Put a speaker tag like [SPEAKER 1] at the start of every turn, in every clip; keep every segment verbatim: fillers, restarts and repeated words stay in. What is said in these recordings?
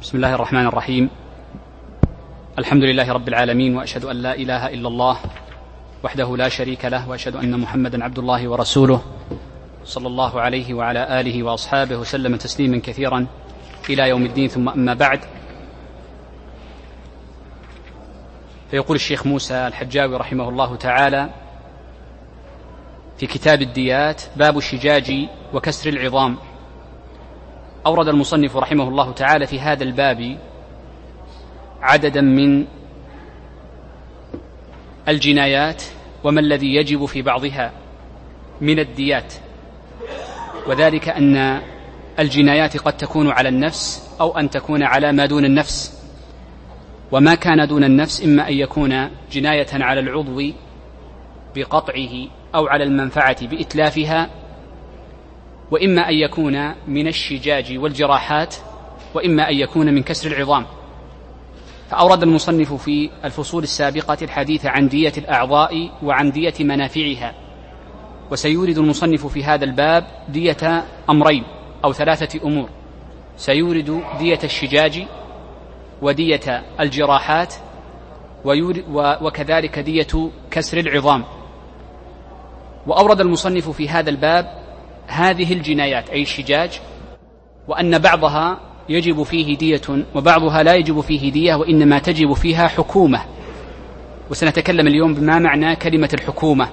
[SPEAKER 1] بسم الله الرحمن الرحيم. الحمد لله رب العالمين، وأشهد أن لا إله إلا الله وحده لا شريك له، وأشهد أن محمدا عبد الله ورسوله صلى الله عليه وعلى آله وأصحابه وسلم تسليما كثيرا إلى يوم الدين. ثم أما بعد، فيقول الشيخ موسى الحجاوي رحمه الله تعالى في كتاب الديات: باب الشجاج وكسر العظام. أورد المصنف رحمه الله تعالى في هذا الباب عددا من الجنايات وما الذي يجب في بعضها من الديات، وذلك أن الجنايات قد تكون على النفس أو أن تكون على ما دون النفس، وما كان دون النفس إما أن يكون جناية على العضو بقطعه أو على المنفعة بإتلافها، وإما أن يكون من الشجاج والجراحات، وإما أن يكون من كسر العظام. فأورد المصنف في الفصول السابقة الحديث عن دية الأعضاء وعن دية منافعها، وسيورد المصنف في هذا الباب دية أمرين أو ثلاثة أمور: سيورد دية الشجاج ودية الجراحات وكذلك دية كسر العظام. وأورد المصنف في هذا الباب هذه الجنايات أي الشجاج، وأن بعضها يجب فيه دية وبعضها لا يجب فيه دية، وإنما تجب فيها حكومة. وسنتكلم اليوم بما معنى كلمة الحكومة،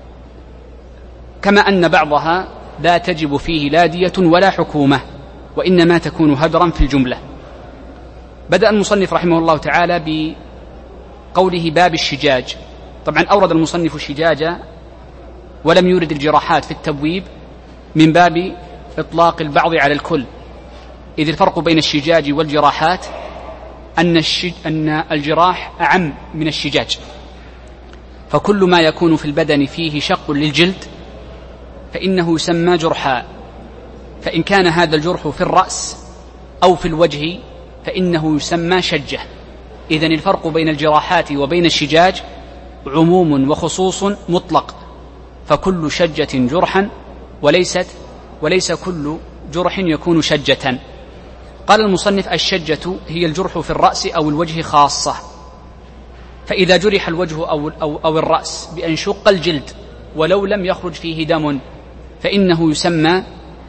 [SPEAKER 1] كما أن بعضها لا تجب فيه لا دية ولا حكومة، وإنما تكون هدرا في الجملة. بدأ المصنف رحمه الله تعالى بقوله باب الشجاج. طبعا أورد المصنف الشجاج ولم يورد الجراحات في التبويب من باب إطلاق البعض على الكل، إذ الفرق بين الشجاج والجراحات أن, الشج... أن الجراح أعم من الشجاج، فكل ما يكون في البدن فيه شق للجلد فإنه يسمى جرحا، فإن كان هذا الجرح في الرأس أو في الوجه فإنه يسمى شجة. إذن الفرق بين الجراحات وبين الشجاج عموم وخصوص مطلق، فكل شجة جرحا وليست وليس كل جرح يكون شجة. قال المصنف: الشجة هي الجرح في الرأس أو الوجه خاصة، فإذا جرح الوجه أو, أو, أو الرأس بأن شق الجلد ولو لم يخرج فيه دم فإنه يسمى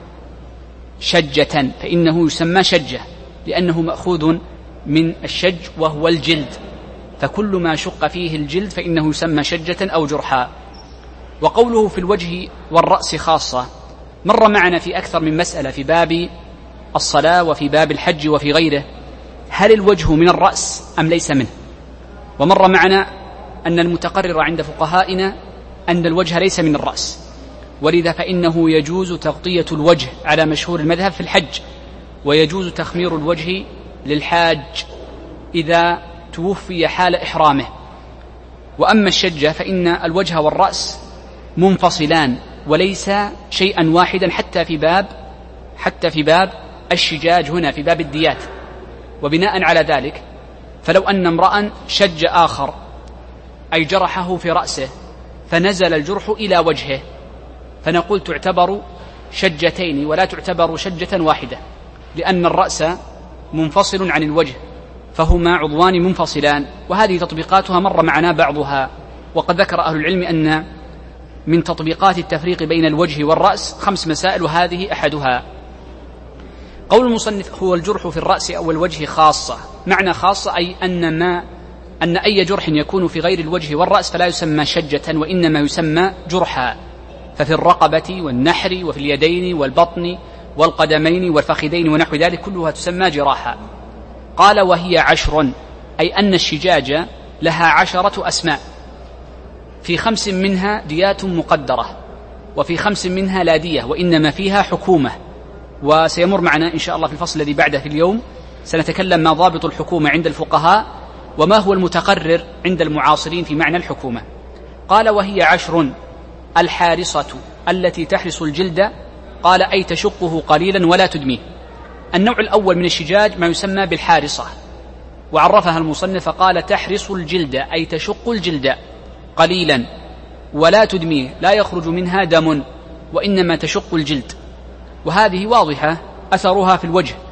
[SPEAKER 1] شجة، فإنه يسمى شجة لأنه مأخوذ من الشج وهو الجلد، فكل ما شق فيه الجلد فإنه يسمى شجة أو جرحا. وقوله في الوجه والرأس خاصة مر معنا في أكثر من مسألة في باب الصلاة وفي باب الحج وفي غيره: هل الوجه من الرأس أم ليس منه؟ ومر معنا أن المتقرر عند فقهائنا أن الوجه ليس من الرأس، ولذا فإنه يجوز تغطية الوجه على مشهور المذهب في الحج، ويجوز تخمير الوجه للحاج إذا توفي حال إحرامه. وأما الشجة فإن الوجه والرأس منفصلان وليس شيئا واحدا حتى في باب حتى في باب الشجاج هنا في باب الديات. وبناء على ذلك فلو أن امرأ شج آخر أي جرحه في رأسه فنزل الجرح إلى وجهه، فنقول تعتبر شجتين ولا تعتبر شجة واحدة، لأن الرأس منفصل عن الوجه، فهما عضوان منفصلان. وهذه تطبيقاتها مر معنا بعضها، وقد ذكر أهل العلم أن من تطبيقات التفريق بين الوجه والرأس خمس مسائل، وهذه أحدها. قول المصنف: هو الجرح في الرأس أو الوجه خاصة. معنى خاصة أي أن ما أن أي جرح يكون في غير الوجه والرأس فلا يسمى شجة، وإنما يسمى جرحا. ففي الرقبة والنحر وفي اليدين والبطن والقدمين والفخذين ونحو ذلك كلها تسمى جراحا. قال: وهي عشر، أي أن الشجاج لها عشرة أسماء، في خمس منها ديات مقدرة، وفي خمس منها لا دية وإنما فيها حكومة. وسيمر معنا إن شاء الله في الفصل الذي بعده في اليوم سنتكلم ما ضابط الحكومة عند الفقهاء وما هو المتقرر عند المعاصرين في معنى الحكومة. قال: وهي عشر: الحارصة التي تحرس الجلد، قال أي تشقه قليلا ولا تدميه. النوع الأول من الشجاج ما يسمى بالحارصة، وعرفها المصنف قال: تحرس الجلد أي تشق الجلد قليلا ولا تدميه، لا يخرج منها دم وإنما تشق الجلد. وهذه واضحة أثرها في الوجه،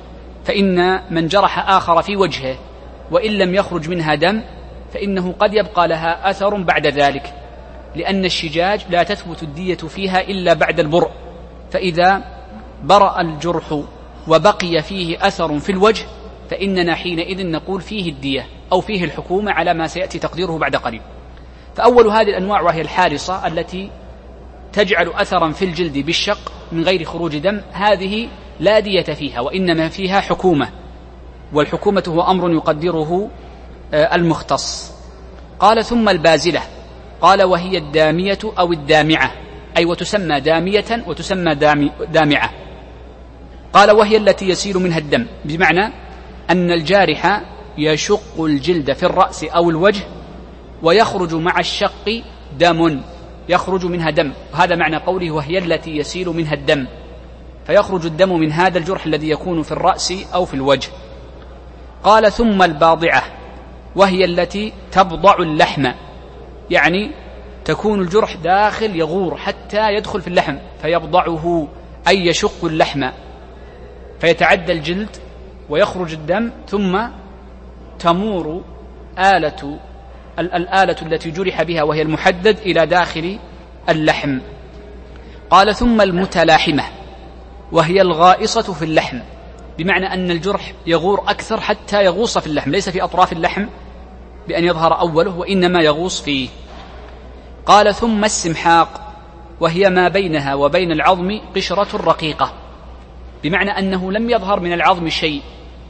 [SPEAKER 1] فإن من جرح آخر في وجهه وإن لم يخرج منها دم فإنه قد يبقى لها أثر بعد ذلك، لأن الشجاج لا تثبت الدية فيها إلا بعد البرء، فإذا برأ الجرح وبقي فيه أثر في الوجه فإننا حينئذ نقول فيه الدية أو فيه الحكومة على ما سيأتي تقديره بعد قليل. فأول هذه الأنواع وهي الحارصة التي تجعل أثرا في الجلد بالشق من غير خروج دم، هذه لا دية فيها وإنما فيها حكومة، والحكومة هو أمر يقدره المختص. قال ثم البازلة، قال وهي الدامية أو الدامعة، أي وتسمى دامية وتسمى دامعة. قال وهي التي يسيل منها الدم، بمعنى أن الجارح يشق الجلد في الرأس أو الوجه ويخرج مع الشق دم، يخرج منها دم، وهذا معنى قوله وهي التي يسيل منها الدم، فيخرج الدم من هذا الجرح الذي يكون في الرأس أو في الوجه. قال ثم الباضعة، وهي التي تبضع اللحم، يعني تكون الجرح داخل يغور حتى يدخل في اللحم فيبضعه، أي يشق اللحم فيتعدى الجلد ويخرج الدم، ثم تمور آلة الآلة التي جرح بها وهي المحدد إلى داخل اللحم. قال ثم المتلاحمة، وهي الغائصة في اللحم، بمعنى أن الجرح يغور أكثر حتى يغوص في اللحم، ليس في أطراف اللحم بأن يظهر أوله وإنما يغوص فيه. قال ثم السمحاق، وهي ما بينها وبين العظم قشرة رقيقة، بمعنى أنه لم يظهر من العظم شيء،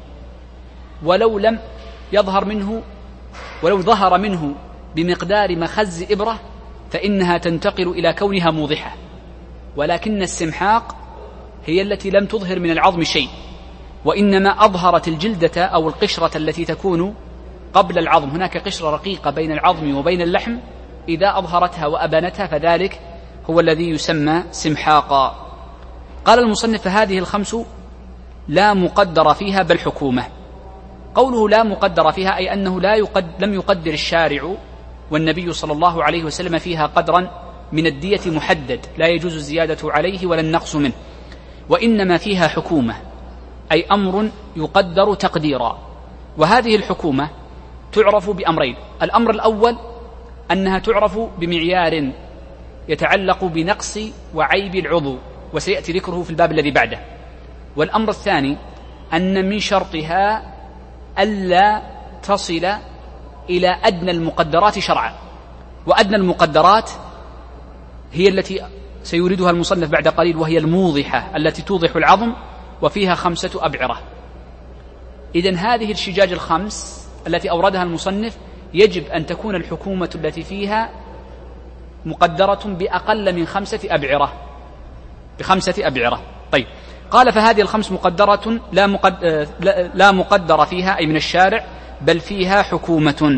[SPEAKER 1] ولو لم يظهر منه ولو ظهر منه بمقدار مخز إبرة فإنها تنتقل إلى كونها موضحة، ولكن السمحاق هي التي لم تظهر من العظم شيء وإنما أظهرت الجلدة أو القشرة التي تكون قبل العظم، هناك قشرة رقيقة بين العظم وبين اللحم، إذا أظهرتها وأبانتها فذلك هو الذي يسمى سمحاقا. قال المصنف هذه الخمس لا مقدر فيها بل حكومة. قوله لا مقدر فيها أي أنه لا يقد لم يقدر الشارع والنبي صلى الله عليه وسلم فيها قدرا من الدية محدد لا يجوز الزيادة عليه ولا النقص منه، وإنما فيها حكومة أي أمر يقدر تقديرا. وهذه الحكومة تعرف بأمرين: الأمر الأول أنها تعرف بمعيار يتعلق بنقص وعيب العضو وسيأتي ذكره في الباب الذي بعده، والأمر الثاني أن من شرطها ألا تصل إلى أدنى المقدرات شرعا، وأدنى المقدرات هي التي سيوردها المصنف بعد قليل، وهي الموضحة التي توضح العظم وفيها خمسة أبعرة. إذن هذه الشجاج الخمس التي أوردها المصنف يجب أن تكون الحكومة التي فيها مقدرة بأقل من خمسة أبعرة بخمسة أبعرة. طيب، قال فهذه الخمس مقدرة لا, مقد... لا مقدر فيها أي من الشارع بل فيها حكومة.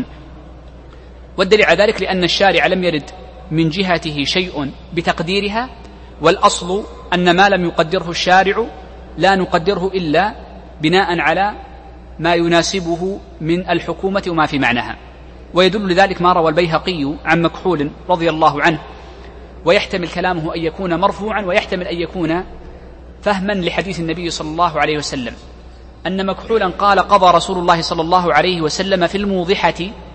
[SPEAKER 1] والدليل على ذلك لأن الشارع لم يرد من جهته شيء بتقديرها، والأصل أن ما لم يقدره الشارع لا نقدره إلا بناء على ما يناسبه من الحكومة وما في معناها. ويدل لذلك ما روى البيهقي عن مكحول رضي الله عنه، ويحتمل كلامه أن يكون مرفوعا ويحتمل أن يكون فهما لحديث النبي صلى الله عليه وسلم، أن مكحولا قال قضى رسول الله صلى الله عليه وسلم في الموضحة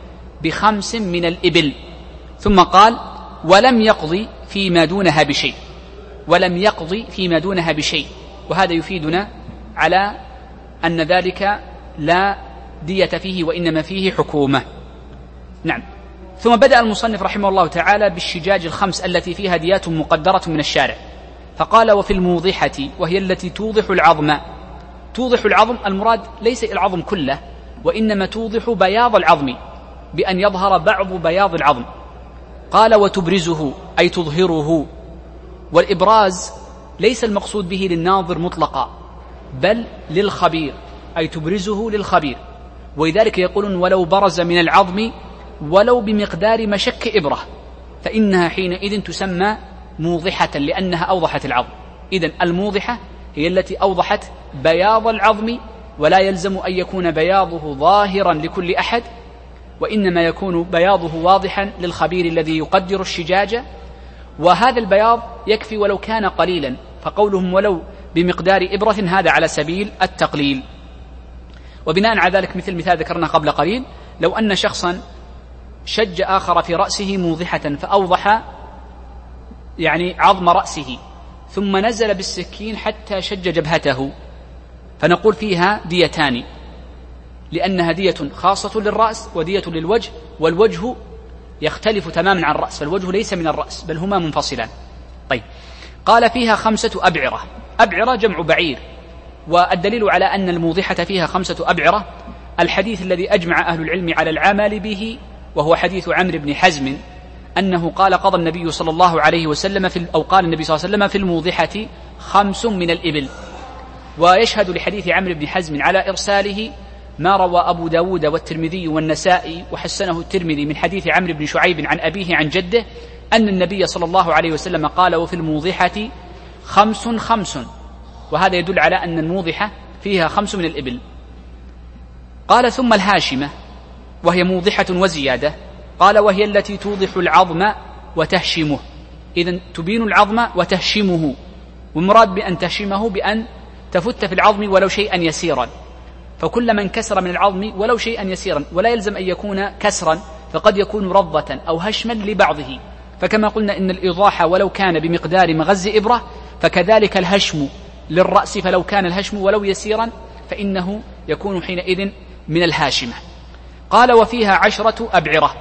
[SPEAKER 1] بخمس من الإبل، ثم قال ولم يقضي فيما دونها بشيء، ولم يقضي فيما دونها بشيء. وهذا يفيدنا على أن ذلك لا دية فيه وإنما فيه حكومة. نعم. ثم بدأ المصنف رحمه الله تعالى بالشجاج الخمس التي فيها ديات مقدرة من الشارع، فقال وفي الموضحة، وهي التي توضح العظم. توضح العظم المراد ليس العظم كله، وإنما توضح بياض العظم بأن يظهر بعض بياض العظم. قال وتبرزه أي تظهره، والإبراز ليس المقصود به للناظر مطلقا بل للخبير، أي تبرزه للخبير. ولذلك يقولون ولو برز من العظم ولو بمقدار مشك إبرة فإنها حينئذ تسمى موضحة لأنها أوضحت العظم. إذن الموضحة هي التي أوضحت بياض العظم، ولا يلزم أن يكون بياضه ظاهرا لكل أحد، وإنما يكون بياضه واضحا للخبير الذي يقدر الشجاجة، وهذا البياض يكفي ولو كان قليلا، فقولهم ولو بمقدار إبرة هذا على سبيل التقليل. وبناء على ذلك مثل مثال ذكرنا قبل قليل، لو أن شخصا شج آخر في رأسه موضحة فأوضح يعني عظم رأسه ثم نزل بالسكين حتى شج جبهته، فنقول فيها ديتان، لأنها دية خاصة للرأس ودية للوجه، والوجه يختلف تماما عن الرأس، فالوجه ليس من الرأس بل هما منفصلان. طيب، قال فيها خمسة أبعرة. أبعرة جمع بعير، والدليل على أن الموضحة فيها خمسة أبعرة الحديث الذي أجمع أهل العلم على العمل به، وهو حديث عمرو بن حزم أنه قال قضى النبي صلى الله عليه وسلم في أو قال النبي صلى الله عليه وسلم في الموضحة خمس من الإبل. ويشهد لحديث عمرو بن حزم على إرساله ما روى أبو داود والترمذي والنسائي وحسنه الترمذي من حديث عمرو بن شعيب عن أبيه عن جده أن النبي صلى الله عليه وسلم قال وفي الموضحة خمس خمس، وهذا يدل على أن الموضحة فيها خمس من الإبل. قال ثم الهاشمة وهي موضحة وزيادة، قال وهي التي توضح العظم وتهشمه، إذن تبين العظم وتهشمه، والمراد بأن تهشمه بأن تفت في العظم ولو شيئا يسيرا، فكل من كسر من العظم ولو شيئا يسيرا، ولا يلزم أن يكون كسرا، فقد يكون رضة أو هشما لبعضه، فكما قلنا إن الإيضاح ولو كان بمقدار مغز إبرة فكذلك الهشم للرأس، فلو كان الهشم ولو يسيرا فإنه يكون حينئذ من الهاشمة. قال وفيها عشرة أبعرة،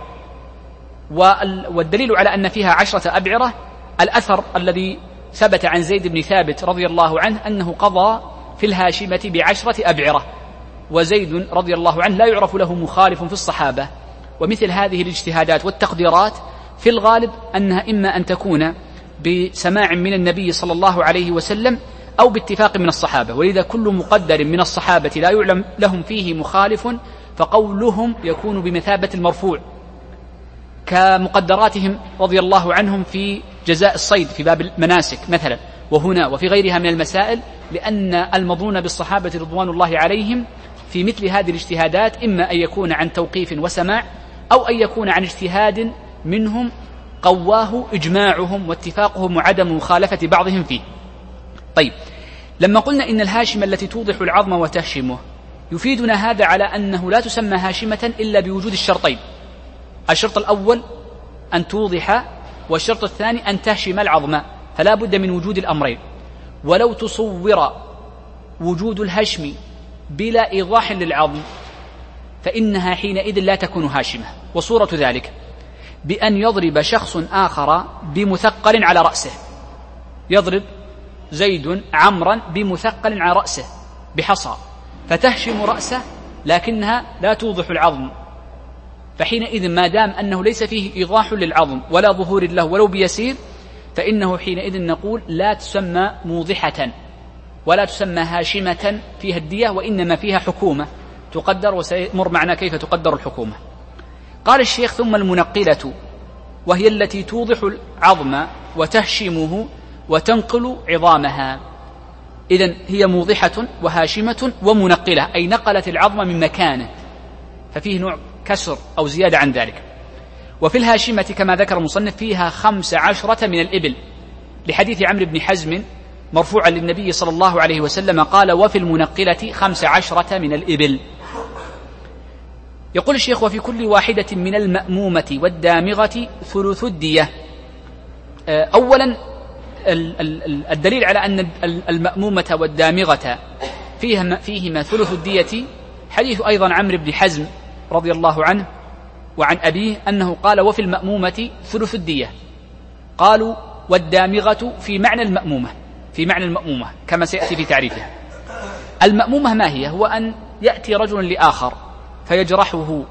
[SPEAKER 1] والدليل على أن فيها عشرة أبعرة الأثر الذي ثبت عن زيد بن ثابت رضي الله عنه أنه قضى في الهاشمة بعشرة أبعرة، وزيد رضي الله عنه لا يعرف له مخالف في الصحابة. ومثل هذه الاجتهادات والتقديرات في الغالب أنها إما أن تكون بسماع من النبي صلى الله عليه وسلم أو باتفاق من الصحابة، ولذا كل مقدر من الصحابة لا يعلم لهم فيه مخالف فقولهم يكون بمثابة المرفوع، كمقدراتهم رضي الله عنهم في جزاء الصيد في باب المناسك مثلا، وهنا وفي غيرها من المسائل، لأن المظنون بالصحابة رضوان الله عليهم في مثل هذه الاجتهادات إما أن يكون عن توقيف وسماع أو أن يكون عن اجتهاد منهم قواه إجماعهم واتفاقهم وعدم مخالفة بعضهم فيه. طيب، لما قلنا إن الهاشمة التي توضح العظم وتهشمه، يفيدنا هذا على أنه لا تسمى هاشمة إلا بوجود الشرطين، الشرط الأول أن توضح، والشرط الثاني أن تهشم العظم، فلا بد من وجود الأمرين. ولو تصور وجود الهشم بلا إيضاح للعظم فإنها حينئذ لا تكون هاشمة. وصورة ذلك بأن يضرب شخص آخر بمثقل على رأسه، يضرب زيد عمرا بمثقل على رأسه بحصى، فتهشم رأسه لكنها لا توضح العظم، فحينئذ ما دام أنه ليس فيه إيضاح للعظم ولا ظهور له ولو بيسير، فإنه حينئذ نقول لا تسمى موضحة ولا تسمى هاشمة فيها الدية، وإنما فيها حكومة تقدر، وسيمر معنا كيف تقدر الحكومة. قال الشيخ ثم المنقلة وهي التي توضح العظم وتهشمه وتنقل عظامها، إذن هي موضحة وهاشمة ومنقلة، أي نقلت العظم من مكانه، ففيه نوع كسر أو زيادة عن ذلك. وفي الهاشمة كما ذكر المصنف فيها خمس عشرة من الإبل، لحديث عمرو بن حزم مرفوعا للنبي صلى الله عليه وسلم قال وفي المنقلة خمس عشرة من الإبل. يقول الشيخ وفي كل واحدة من المأمومة والدامغة ثلث الدية. أولا الدليل على أن المأمومة والدامغة فيهما, فيهما ثلث الدية حديث أيضا عمرو بن حزم رضي الله عنه وعن أبيه أنه قال وفي المأمومة ثلث الدية. قالوا والدامغة في معنى المأمومة، في معنى المأمومة كما سيأتي في تعريفها. المأمومة ما هي؟ هو أن يأتي رجل لآخر فيجرحه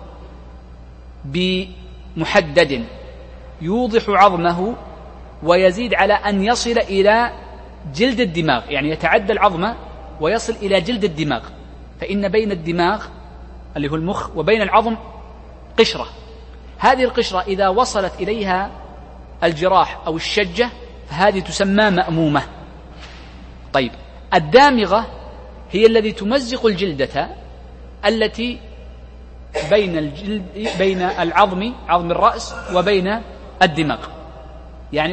[SPEAKER 1] بمحدد يوضح عظمه ويزيد على أن يصل إلى جلد الدماغ، يعني يتعدى العظم ويصل إلى جلد الدماغ، فإن بين الدماغ اللي هو المخ وبين العظم قشرة، هذه القشرة إذا وصلت إليها الجراح أو الشجة فهذه تسمى مأمومة. طيب، الدامغة هي الذي تمزق الجلدة التي بين الجلد بين العظم عظم الرأس وبين الدماغ، يعني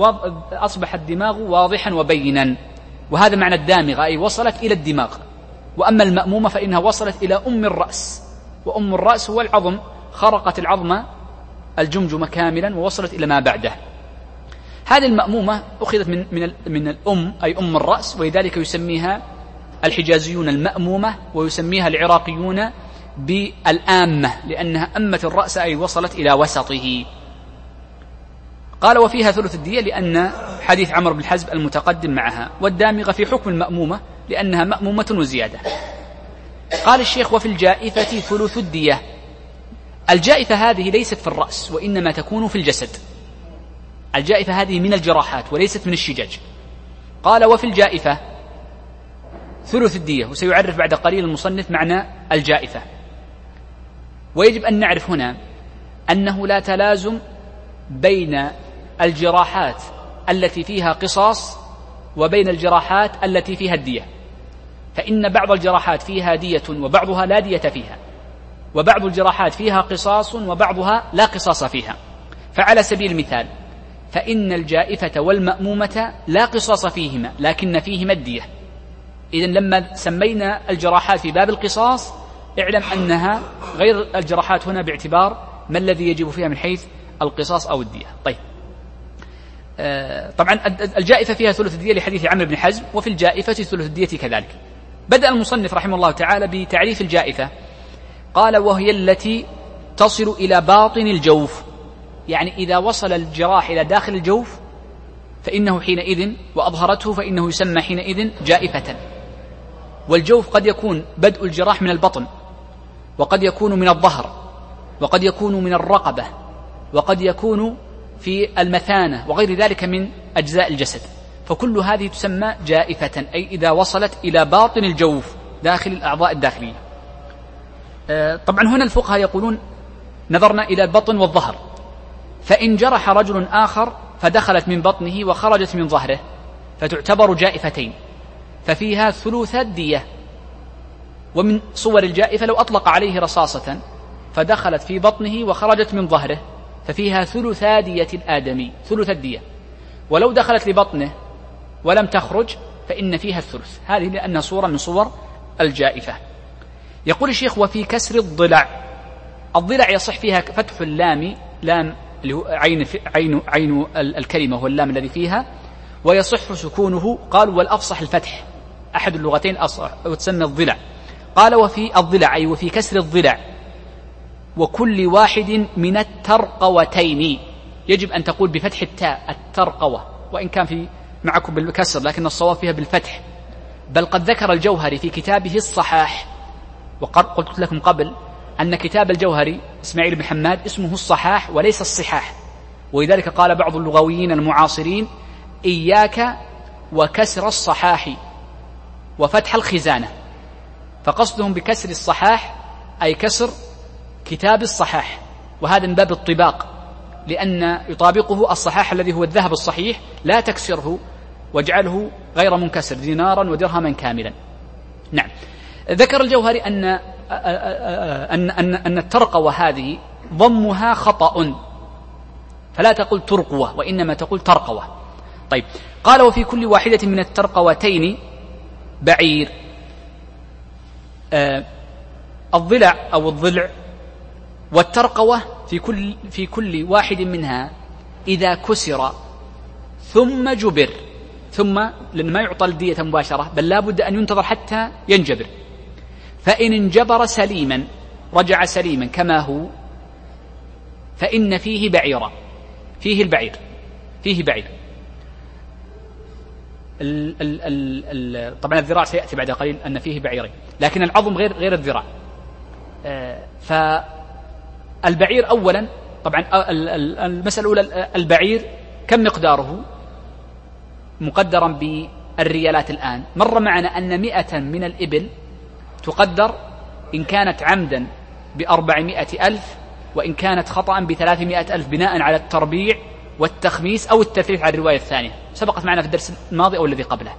[SPEAKER 1] أصبح الدماغ واضحا وبينا، وهذا معنى الدامغة، أي وصلت إلى الدماغ وأما المأمومة فإنها وصلت إلى أم الرأس، وأم الرأس هو العظم، خرقت العظم الجمجمة كاملا ووصلت إلى ما بعده. هذه المأمومة أخذت من, من, من الأم أي أم الرأس، ولذلك يسميها الحجازيون المأمومة، ويسميها العراقيون بالآمة، لأنها أمت الرأس أي وصلت إلى وسطه. قال وفيها ثلث الدية لأن حديث عمرو بن حزم المتقدم معها، والدامغة في حكم المأمومة لأنها مأمومة وزيادة. قال الشيخ وفي الجائفة ثلث الدية. الجائفة هذه ليست في الرأس وإنما تكون في الجسد، الجائفة هذه من الجراحات وليست من الشجاج. قال وفي الجائفة ثلث الدية، وسيعرف بعد قليل المصنف معنى الجائفة. ويجب أن نعرف هنا أنه لا تلازم بين الجراحات التي فيها قصاص وبين الجراحات التي فيها الدية، فإن بعض الجراحات فيها دية وبعضها لا دية فيها، وبعض الجراحات فيها قصاص وبعضها لا قصاص فيها. فعلى سبيل المثال فإن الجائفة والمأمومة لا قصاص فيهما لكن فيهما الدية. إذن لما سمينا الجراحات في باب القصاص اعلم أنها غير الجراحات هنا باعتبار ما الذي يجب فيها من حيث القصاص أو الدية. طيب آه طبعا الجائفة فيها ثلث الدية لحديث عمرو بن حزم، وفي الجائفة ثلث الدية كذلك. بدأ المصنف رحمه الله تعالى بتعريف الجائفة. قال وهي التي تصل إلى باطن الجوف، يعني إذا وصل الجراح إلى داخل الجوف فإنه حينئذ وأظهرته فإنه يسمى حينئذ جائفة. والجوف قد يكون بدء الجراح من البطن، وقد يكون من الظهر، وقد يكون من الرقبة، وقد يكون في المثانة وغير ذلك من أجزاء الجسد، فكل هذه تسمى جائفة، أي إذا وصلت إلى باطن الجوف داخل الأعضاء الداخلية. طبعا هنا الفقهاء يقولون نظرنا إلى البطن والظهر، فإن جرح رجل آخر فدخلت من بطنه وخرجت من ظهره فتعتبر جائفتين، ففيها ثلث الدية. ومن صور الجائفة لو أطلق عليه رصاصة فدخلت في بطنه وخرجت من ظهره ففيها ثلث دية الآدمي، ثلث الدية. ولو دخلت لبطنه ولم تخرج فإن فيها الثلث. هذه لأنها صورة من صور الجائفة. يقول الشيخ وفي كسر الضلع. الضلع يصح فيها فتح اللام، لام اللي هو عين, عين, عين الكلمة هو اللام الذي فيها، ويصح سكونه. قال والأفصح الفتح، أحد اللغتين أصح وتسمى الضلع. قال وفي الضلع أي وفي كسر الضلع وكل واحد من الترقوتين. يجب أن تقول بفتح التاء الترقوة، وإن كان في معكم بالكسر لكن الصواب فيها بالفتح. بل قد ذكر الجوهري في كتابه الصحاح، وقلت لكم قبل أن كتاب الجوهري إسماعيل بن حماد اسمه الصحاح وليس الصحاح، ولذلك قال بعض اللغويين المعاصرين إياك وكسر الصحاح وفتح الخزانة، فقصدهم بكسر الصحاح أي كسر كتاب الصحاح، وهذا من باب الطباق، لأن يطابقه الصحاح الذي هو الذهب الصحيح، لا تكسره واجعله غير منكسر دينارا ودرهما كاملا. نعم. ذكر الجوهري أن أن أن أن الترقوة هذه ضمها خطأ، فلا تقول ترقوة وإنما تقول ترقوة. طيب قال وفي كل واحدة من الترقوتين بعير. آه الضلع أو الضلع والترقوة في كل في كل واحد منها إذا كسر ثم جبر، ثم لأن ما يعطى الدية مباشرة بل لا بد أن ينتظر حتى ينجبر، فإن انجبر سليما رجع سليما كما هو فإن فيه بعيرا، فيه البعير فيه بعير. ال ال ال ال طبعا الذراع سيأتي بعد قليل أن فيه بعيرين، لكن العظم غير غير الذراع. آه فالبعير أولا طبعا المسألة الأولى البعير كم مقداره مقدرا بالريالات الآن. مر معنا أن مئة من الإبل تقدر إن كانت عمدا بأربعمائة ألف، وإن كانت خطأ بثلاثمائة ألف، بناء على التربيع والتخميس أو التثليث على الرواية الثانية، سبقت معنا في الدرس الماضي أو الذي قبله.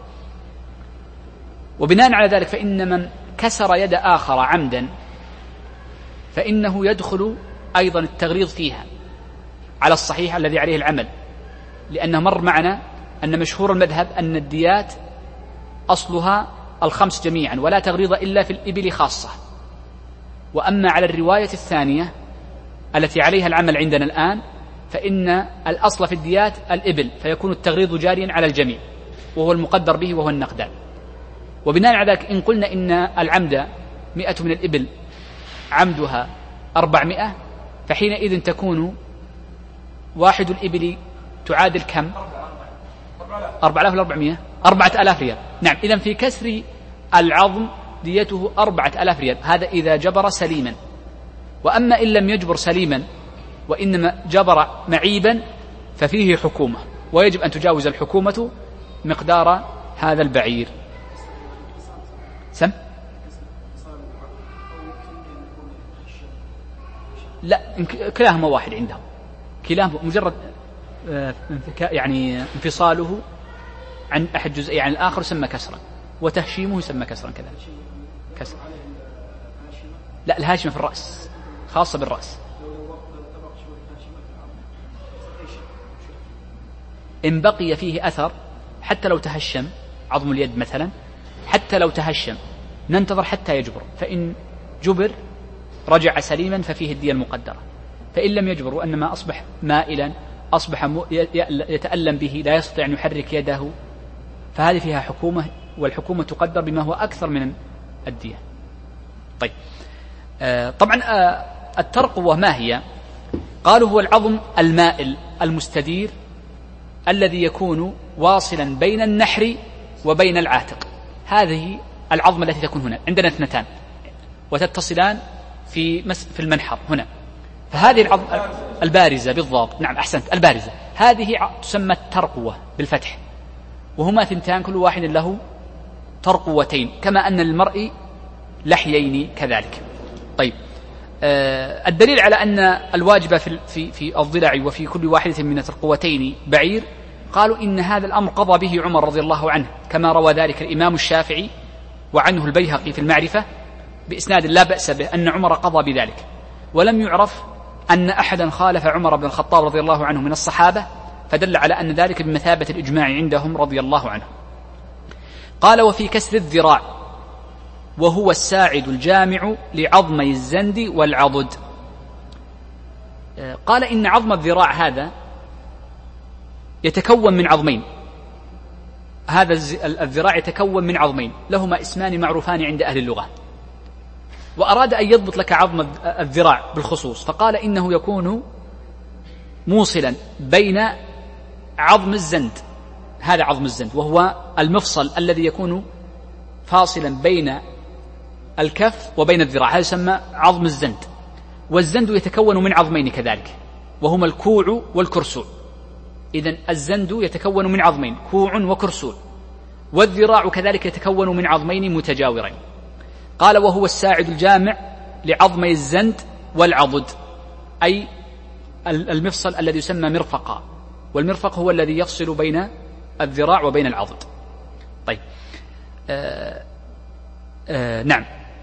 [SPEAKER 1] وبناء على ذلك فإن من كسر يد آخر عمدا فإنه يدخل أيضا التغليظ فيها على الصحيح الذي عليه العمل، لأنه مر معنا أن مشهور المذهب أن الديات أصلها الخمس جميعا ولا تغريض إلا في الإبل خاصة. وأما على الرواية الثانية التي عليها العمل عندنا الآن فإن الأصل في الديات الإبل، فيكون التغريض جاريا على الجميع وهو المقدر به وهو النقدان. وبناء على ذلك إن قلنا إن العمد مئة من الإبل عمدها أربعمائة، فحينئذ تكون واحد الإبل تعادل كم؟ أربعة آلاف ولا أربعمائة؟ أربعة آلاف ريال. نعم، إذن في كسر العظم ديته أربعة آلاف ريال، هذا إذا جبر سليما. وأما إن لم يجبر سليما وإنما جبر معيبا ففيه حكومة، ويجب أن تجاوز الحكومة مقدار هذا البعير. سم؟ لا، كلاهما واحد عندهم، كلاهما مجرد يعني انفصاله عن أحد جزئي عن الآخر يسمى كسرا، وتهشيمه يسمى كسرا كذلك. كسر. لا، الهاشمة في الرأس، خاصة بالرأس. إن بقي فيه أثر حتى لو تهشم عظم اليد مثلا، حتى لو تهشم ننتظر حتى يجبر، فإن جبر رجع سليما ففيه الدية المقدرة. فإن لم يجبر وأنما أصبح مائلا، أصبح يتألم به، لا يستطيع أن يحرك يده، فهذه فيها حكومة، والحكومة تقدر بما هو أكثر من الدية. طيب، آه طبعا آه الترقوة ما هي؟ قالوا هو العظم المائل المستدير الذي يكون واصلا بين النحر وبين العاتق. هذه العظمة التي تكون هنا، عندنا اثنتان وتتصلان في في المنحر هنا، فهذه العظمة البارزة بالضبط. نعم أحسنت، البارزة هذه تسمى الترقوة بالفتح، وهما ثنتان كل واحد له ترقوتين، كما أن للمرء لحيين كذلك. طيب، آه الدليل على أن الواجب في في في الضلع وفي كل واحدة من الترقوتين بعير، قالوا إن هذا الأمر قضى به عمر رضي الله عنه، كما روى ذلك الإمام الشافعي وعنه البيهقي في المعرفة بإسناد لا بأس به أن عمر قضى بذلك. ولم يعرف أن أحدا خالف عمر بن الخطاب رضي الله عنه من الصحابة، فدل على أن ذلك بمثابة الإجماع عندهم رضي الله عنه. قال وفي كسر الذراع، وهو الساعد الجامع لعظمي الزند والعضد. قال إن عظم الذراع هذا يتكون من عظمين، هذا الذراع يتكون من عظمين لهما اسمان معروفان عند أهل اللغة، وأراد أن يضبط لك عظم الذراع بالخصوص، فقال إنه يكون موصلا بين عظم الزند، هذا عظم الزند وهو المفصل الذي يكون فاصلا بين الكف وبين الذراع، هذا يسمى عظم الزند. والزند يتكون من عظمين كذلك، وهما الكوع والكرسوع. إذن الزند يتكون من عظمين، كوع وكرسوع، والذراع كذلك يتكون من عظمين متجاورين. قال وهو الساعد الجامع لعظمي الزند والعضد، أي المفصل الذي يسمى مرفقا، والمرفق هو الذي يفصل بين الذراع وبين العضد. طيب، آه آه نعم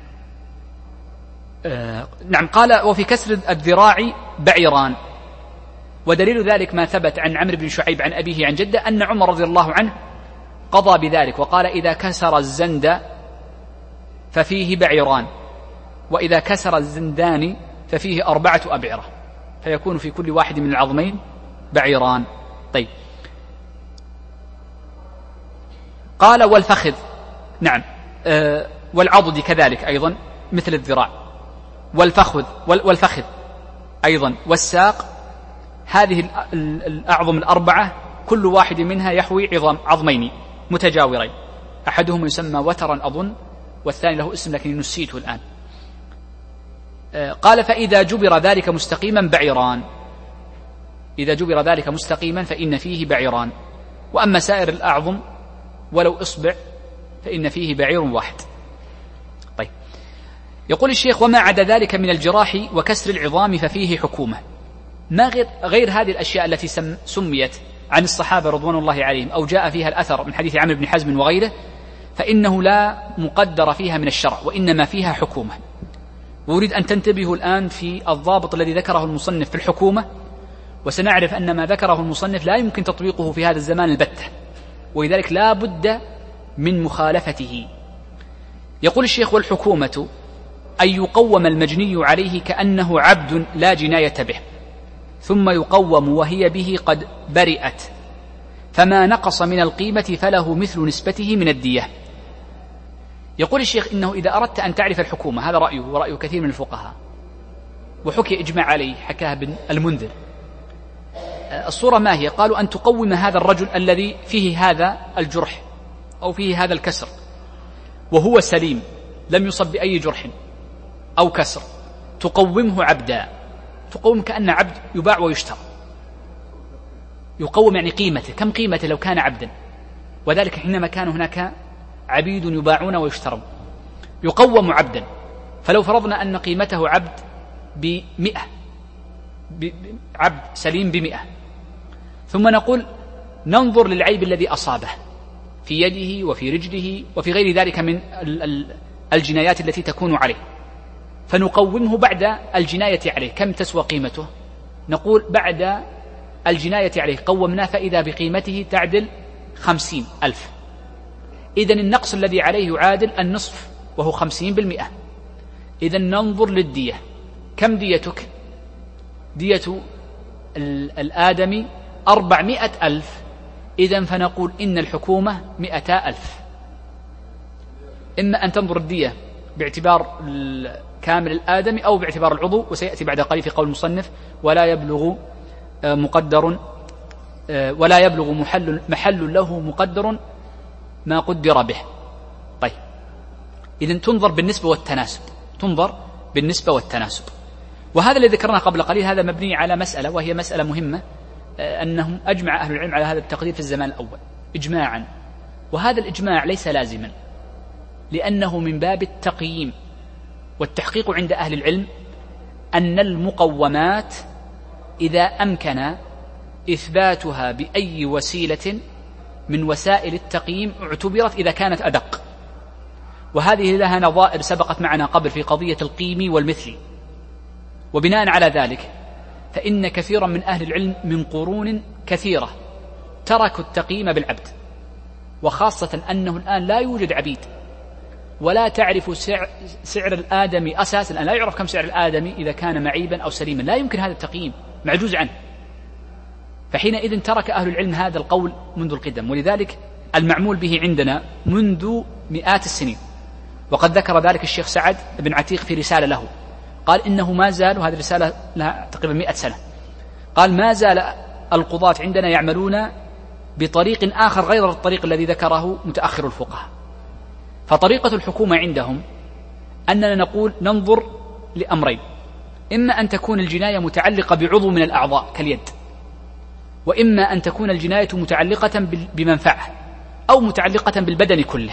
[SPEAKER 1] آه نعم قال وفي كسر الذراع بعيران، ودليل ذلك ما ثبت عن عمرو بن شعيب عن أبيه عن جده أن عمر رضي الله عنه قضى بذلك، وقال إذا كسر الزند ففيه بعيران، وإذا كسر الزندان ففيه أربعة أبعرة، فيكون في كل واحد من العظمين بعيران. طيب، قال والفخذ، نعم آه والعضد كذلك أيضا مثل الذراع، والفخذ والفخذ أيضا والساق، هذه الأعظم الأربعة كل واحد منها يحوي عظم عظمين متجاورين، أحدهم يسمى وترا أظن، والثاني له اسم لكن نسيته الآن. قال فإذا جبر ذلك مستقيما بعيران، إذا جبر ذلك مستقيما فإن فيه بعيران، وأما سائر الأعظم ولو إصبع فإن فيه بعير واحد. طيب، يقول الشيخ وما عدا ذلك من الجراح وكسر العظام ففيه حكومة. ما غير, غير هذه الأشياء التي سم سميت عن الصحابة رضوان الله عليهم أو جاء فيها الأثر من حديث عمرو بن حزم وغيره، فإنه لا مقدر فيها من الشرع، وإنما فيها حكومة. وأريد أن تنتبهوا الآن في الضابط الذي ذكره المصنف في الحكومة، وسنعرف أن ما ذكره المصنف لا يمكن تطبيقه في هذا الزمان البتة، ولذلك لا بد من مخالفته يقول الشيخ: والحكومة أن يقوم المجني عليه كأنه عبد لا جناية به، ثم يقوم وهي به قد برئت، فما نقص من القيمة فله مثل نسبته من الدية. يقول الشيخ: إنه إذا أردت أن تعرف الحكومة، هذا رأيه ورأي كثير من الفقهاء، وحكي إجماع عليه حكاه ابن المنذر، الصورة ما هي؟ قالوا: أن تقوم هذا الرجل الذي فيه هذا الجرح أو فيه هذا الكسر وهو سليم لم يصب بأي جرح أو كسر، تقومه عبدا، تقوم كأن عبد يباع ويشترى، يقوم يعني قيمته، كم قيمته لو كان عبدا، وذلك حينما كان هناك عبيد يباعون ويشترون، يقوم عبدا. فلو فرضنا أن قيمته عبد بمئة، عبد سليم بمئة، ثم نقول ننظر للعيب الذي أصابه في يده وفي رجله وفي غير ذلك من الجنايات التي تكون عليه، فنقومه بعد الجناية عليه. كم تسوى قيمته؟ نقول بعد الجناية عليه قومنا فإذا بقيمته تعدل خمسين ألف، إذن النقص الذي عليه يعادل النصف وهو خمسين بالمئة. إذن ننظر للدية، كم ديتك؟ دية الآدمي أربعمائة ألف، إذن فنقول إن الحكومة مئتا ألف. إما أن تنظر الدية باعتبار كامل الآدمي أو باعتبار العضو، وسيأتي بعد قليل في قول المصنف: ولا يبلغ مقدر ولا يبلغ محل, محل له مقدر ما قدر به. طيب، إذن تنظر بالنسبة والتناسب، تنظر بالنسبة والتناسب. وهذا الذي ذكرناه قبل قليل هذا مبني على مسألة، وهي مسألة مهمة، أنهم أجمع أهل العلم على هذا التقدير في الزمان الأول إجماعا، وهذا الإجماع ليس لازما، لأنه من باب التقييم، والتحقيق عند أهل العلم أن المقومات إذا أمكن إثباتها بأي وسيلة من وسائل التقييم اعتبرت إذا كانت أدق، وهذه لها نظائر سبقت معنا قبل في قضية القيمي والمثلي. وبناء على ذلك فإن كثيرا من أهل العلم من قرون كثيرة تركوا التقييم بالعبد، وخاصة أنه الآن لا يوجد عبيد، ولا تعرف سعر, سعر الآدمي أساسا، الآن لا يعرف كم سعر الآدمي إذا كان معيبا أو سليما، لا يمكن هذا التقييم، معجوز عنه. فحينئذ ترك أهل العلم هذا القول منذ القدم، ولذلك المعمول به عندنا منذ مئات السنين. وقد ذكر ذلك الشيخ سعد بن عتيق في رسالة له، قال إنه ما زال، وهذه الرسالة لها تقريبا مئة سنة، قال: ما زال القضاة عندنا يعملون بطريق آخر غير الطريق الذي ذكره متأخر الفقهاء. فطريقة الحكومة عندهم أننا نقول ننظر لأمرين: إما أن تكون الجناية متعلقة بعضو من الأعضاء كاليد، وإما أن تكون الجناية متعلقة بمنفعة أو متعلقة بالبدن كله.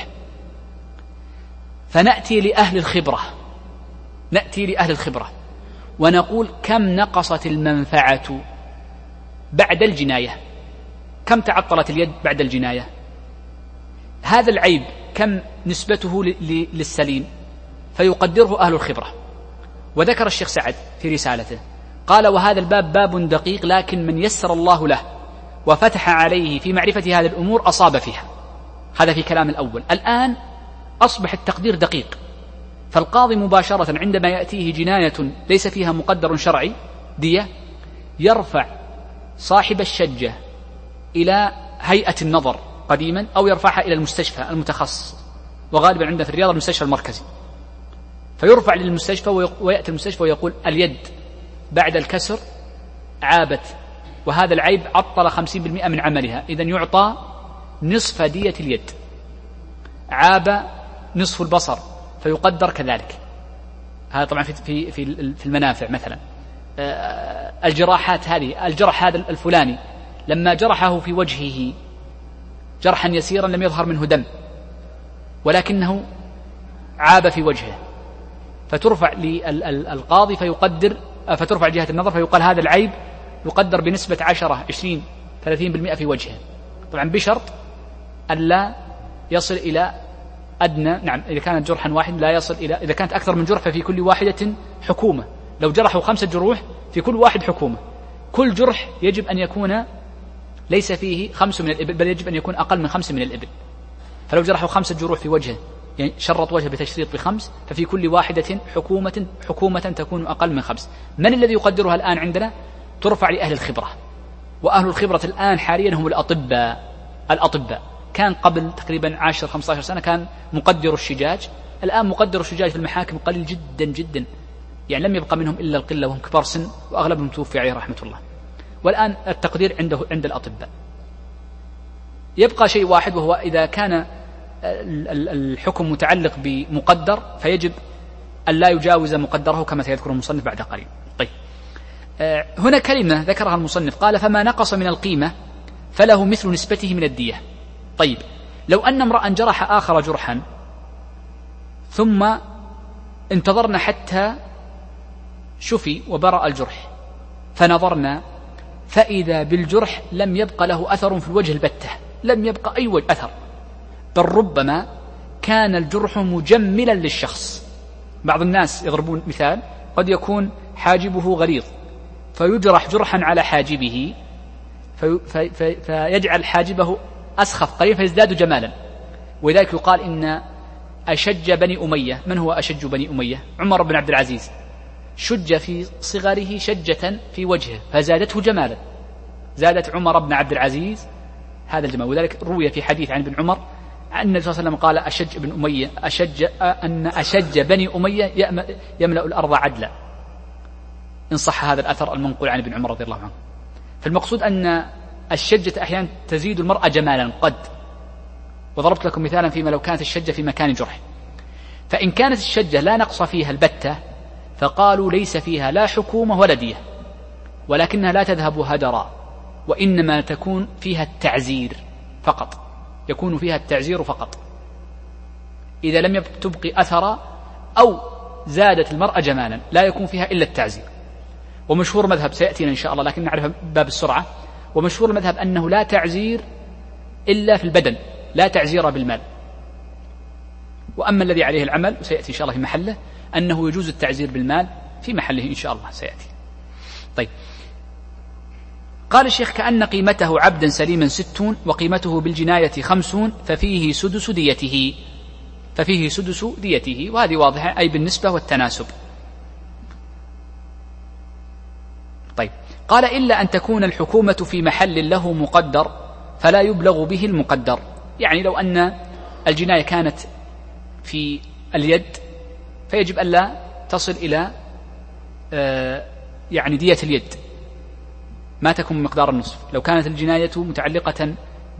[SPEAKER 1] فنأتي لأهل الخبرة نأتي لأهل الخبرة ونقول: كم نقصت المنفعة بعد الجناية؟ كم تعطلت اليد بعد الجناية؟ هذا العيب كم نسبته للسليم؟ فيقدره أهل الخبرة. وذكر الشيخ سعد في رسالته قال: وهذا الباب باب دقيق، لكن من يسر الله له وفتح عليه في معرفة هذه الأمور أصاب فيها. هذا في كلام الأول. الآن أصبح التقدير دقيق، فالقاضي مباشرة عندما يأتيه جناية ليس فيها مقدر شرعي دية، يرفع صاحب الشجة إلى هيئة النظر قديما، أو يرفعها إلى المستشفى المتخصص، وغالبا عندنا في الرياض المستشفى المركزي، فيرفع للمستشفى ويأتي المستشفى ويقول: اليد بعد الكسر عابت، وهذا العيب عطل خمسين بالمئة من عملها، إذن يعطى نصف دية اليد. عاب نصف البصر فيقدر كذلك. هذا طبعا في في في المنافع مثلا. الجراحات هذه، الجرح هذا الفلاني لما جرحه في وجهه جرحا يسيرا لم يظهر منه دم، ولكنه عاب في وجهه، فترفع للقاضي فيقدر، فترفع جهة النظر فيقال هذا العيب يقدر بنسبة عشرة عشرين ثلاثين بالمئة في وجهه، طبعا بشرط ألا يصل إلى أدنى، نعم إذا كانت جرحا واحد لا يصل إلى، إذا كانت أكثر من جرح ففي كل واحدة حكومة. لو جرحوا خمسة جروح في كل واحد حكومة. كل جرح يجب أن يكون ليس فيه خمس من الإبل، بل يجب أن يكون أقل من خمس من الإبل. فلو جرحوا خمسة جروح في وجهه يعني شرط وجه بتشريط بخمس، ففي كل واحدة حكومة حكومة تكون أقل من خمس. من الذي يقدرها الآن عندنا؟ ترفع لأهل الخبرة، وأهل الخبرة الآن حاليا هم الأطباء. الأطباء كان قبل تقريبا عشر خمسة عشر سنة كان مقدر الشجاج، الآن مقدر الشجاج في المحاكم قليل جدا جدا، يعني لم يبقى منهم إلا القلة وهم كبار سن، وأغلبهم توفي عليه رحمة الله. والآن التقدير عنده عند الأطباء. يبقى شيء واحد، وهو إذا كان الحكم متعلق بمقدر فيجب أن لا يجاوز مقدره كما سيذكر المصنف بعد قليل. طيب، هنا كلمة ذكرها المصنف قال فما نقص من القيمة فله مثل نسبته من الدية. طيب، لو أن امرأ جرح آخر جرحا ثم انتظرنا حتى شفي وبرأ الجرح، فنظرنا فإذا بالجرح لم يبقى له أثر في الوجه البتة، لم يبقى أي وجه أثر، بل ربما كان الجرح مجملا للشخص. بعض الناس يضربون مثال، قد يكون حاجبه غليظ فيجرح جرحا على حاجبه في في في فيجعل حاجبه أسخف قليلا فيزداد جمالا. ولذلك يقال إن أشج بني أمية، من هو أشج بني أمية؟ عمر بن عبد العزيز، شج في صغره شجة في وجهه فزادته جمالا، زادت عمر بن عبد العزيز هذا الجمال. وذلك روي في حديث عن ابن عمر أن النبي صلى الله عليه وسلم قال أشج بن أمية أشج أن أشج بني أمية يملأ الأرض عدلا، إن صح هذا الأثر المنقول عن ابن عمر رضي الله عنه. فالمقصود أن الشجة أحيانا تزيد المرأة جمالا قد، وضربت لكم مثالا فيما لو كانت الشجة في مكان جرح. فإن كانت الشجة لا نقص فيها البتة فقالوا ليس فيها لا حكومة ولا دية، ولكنها لا تذهب هدرا، وإنما تكون فيها التعزير فقط، يكون فيها التعزير فقط إذا لم تبقي أثرا أو زادت المرأة جمالا، لا يكون فيها إلا التعزير. ومشهور مذهب سيأتينا إن شاء الله لكن نعرف باب السرعة، ومشهور المذهب أنه لا تعزير إلا في البدن، لا تعزير بالمال. وأما الذي عليه العمل وسيأتي إن شاء الله في محله أنه يجوز التعزير بالمال في محله إن شاء الله سيأتي. طيب، قال الشيخ كأن قيمته عبدا سليما ستون وقيمته بالجناية خمسون ففيه سدس ديته، ففيه سدس ديته، وهذه واضحة أي بالنسبة والتناسب. طيب، قال إلا أن تكون الحكومة في محل له مقدر فلا يبلغ به المقدر. يعني لو أن الجناية كانت في اليد فيجب ألا تصل إلى آه يعني دية اليد، ما تكون مقدار النصف. لو كانت الجناية متعلقة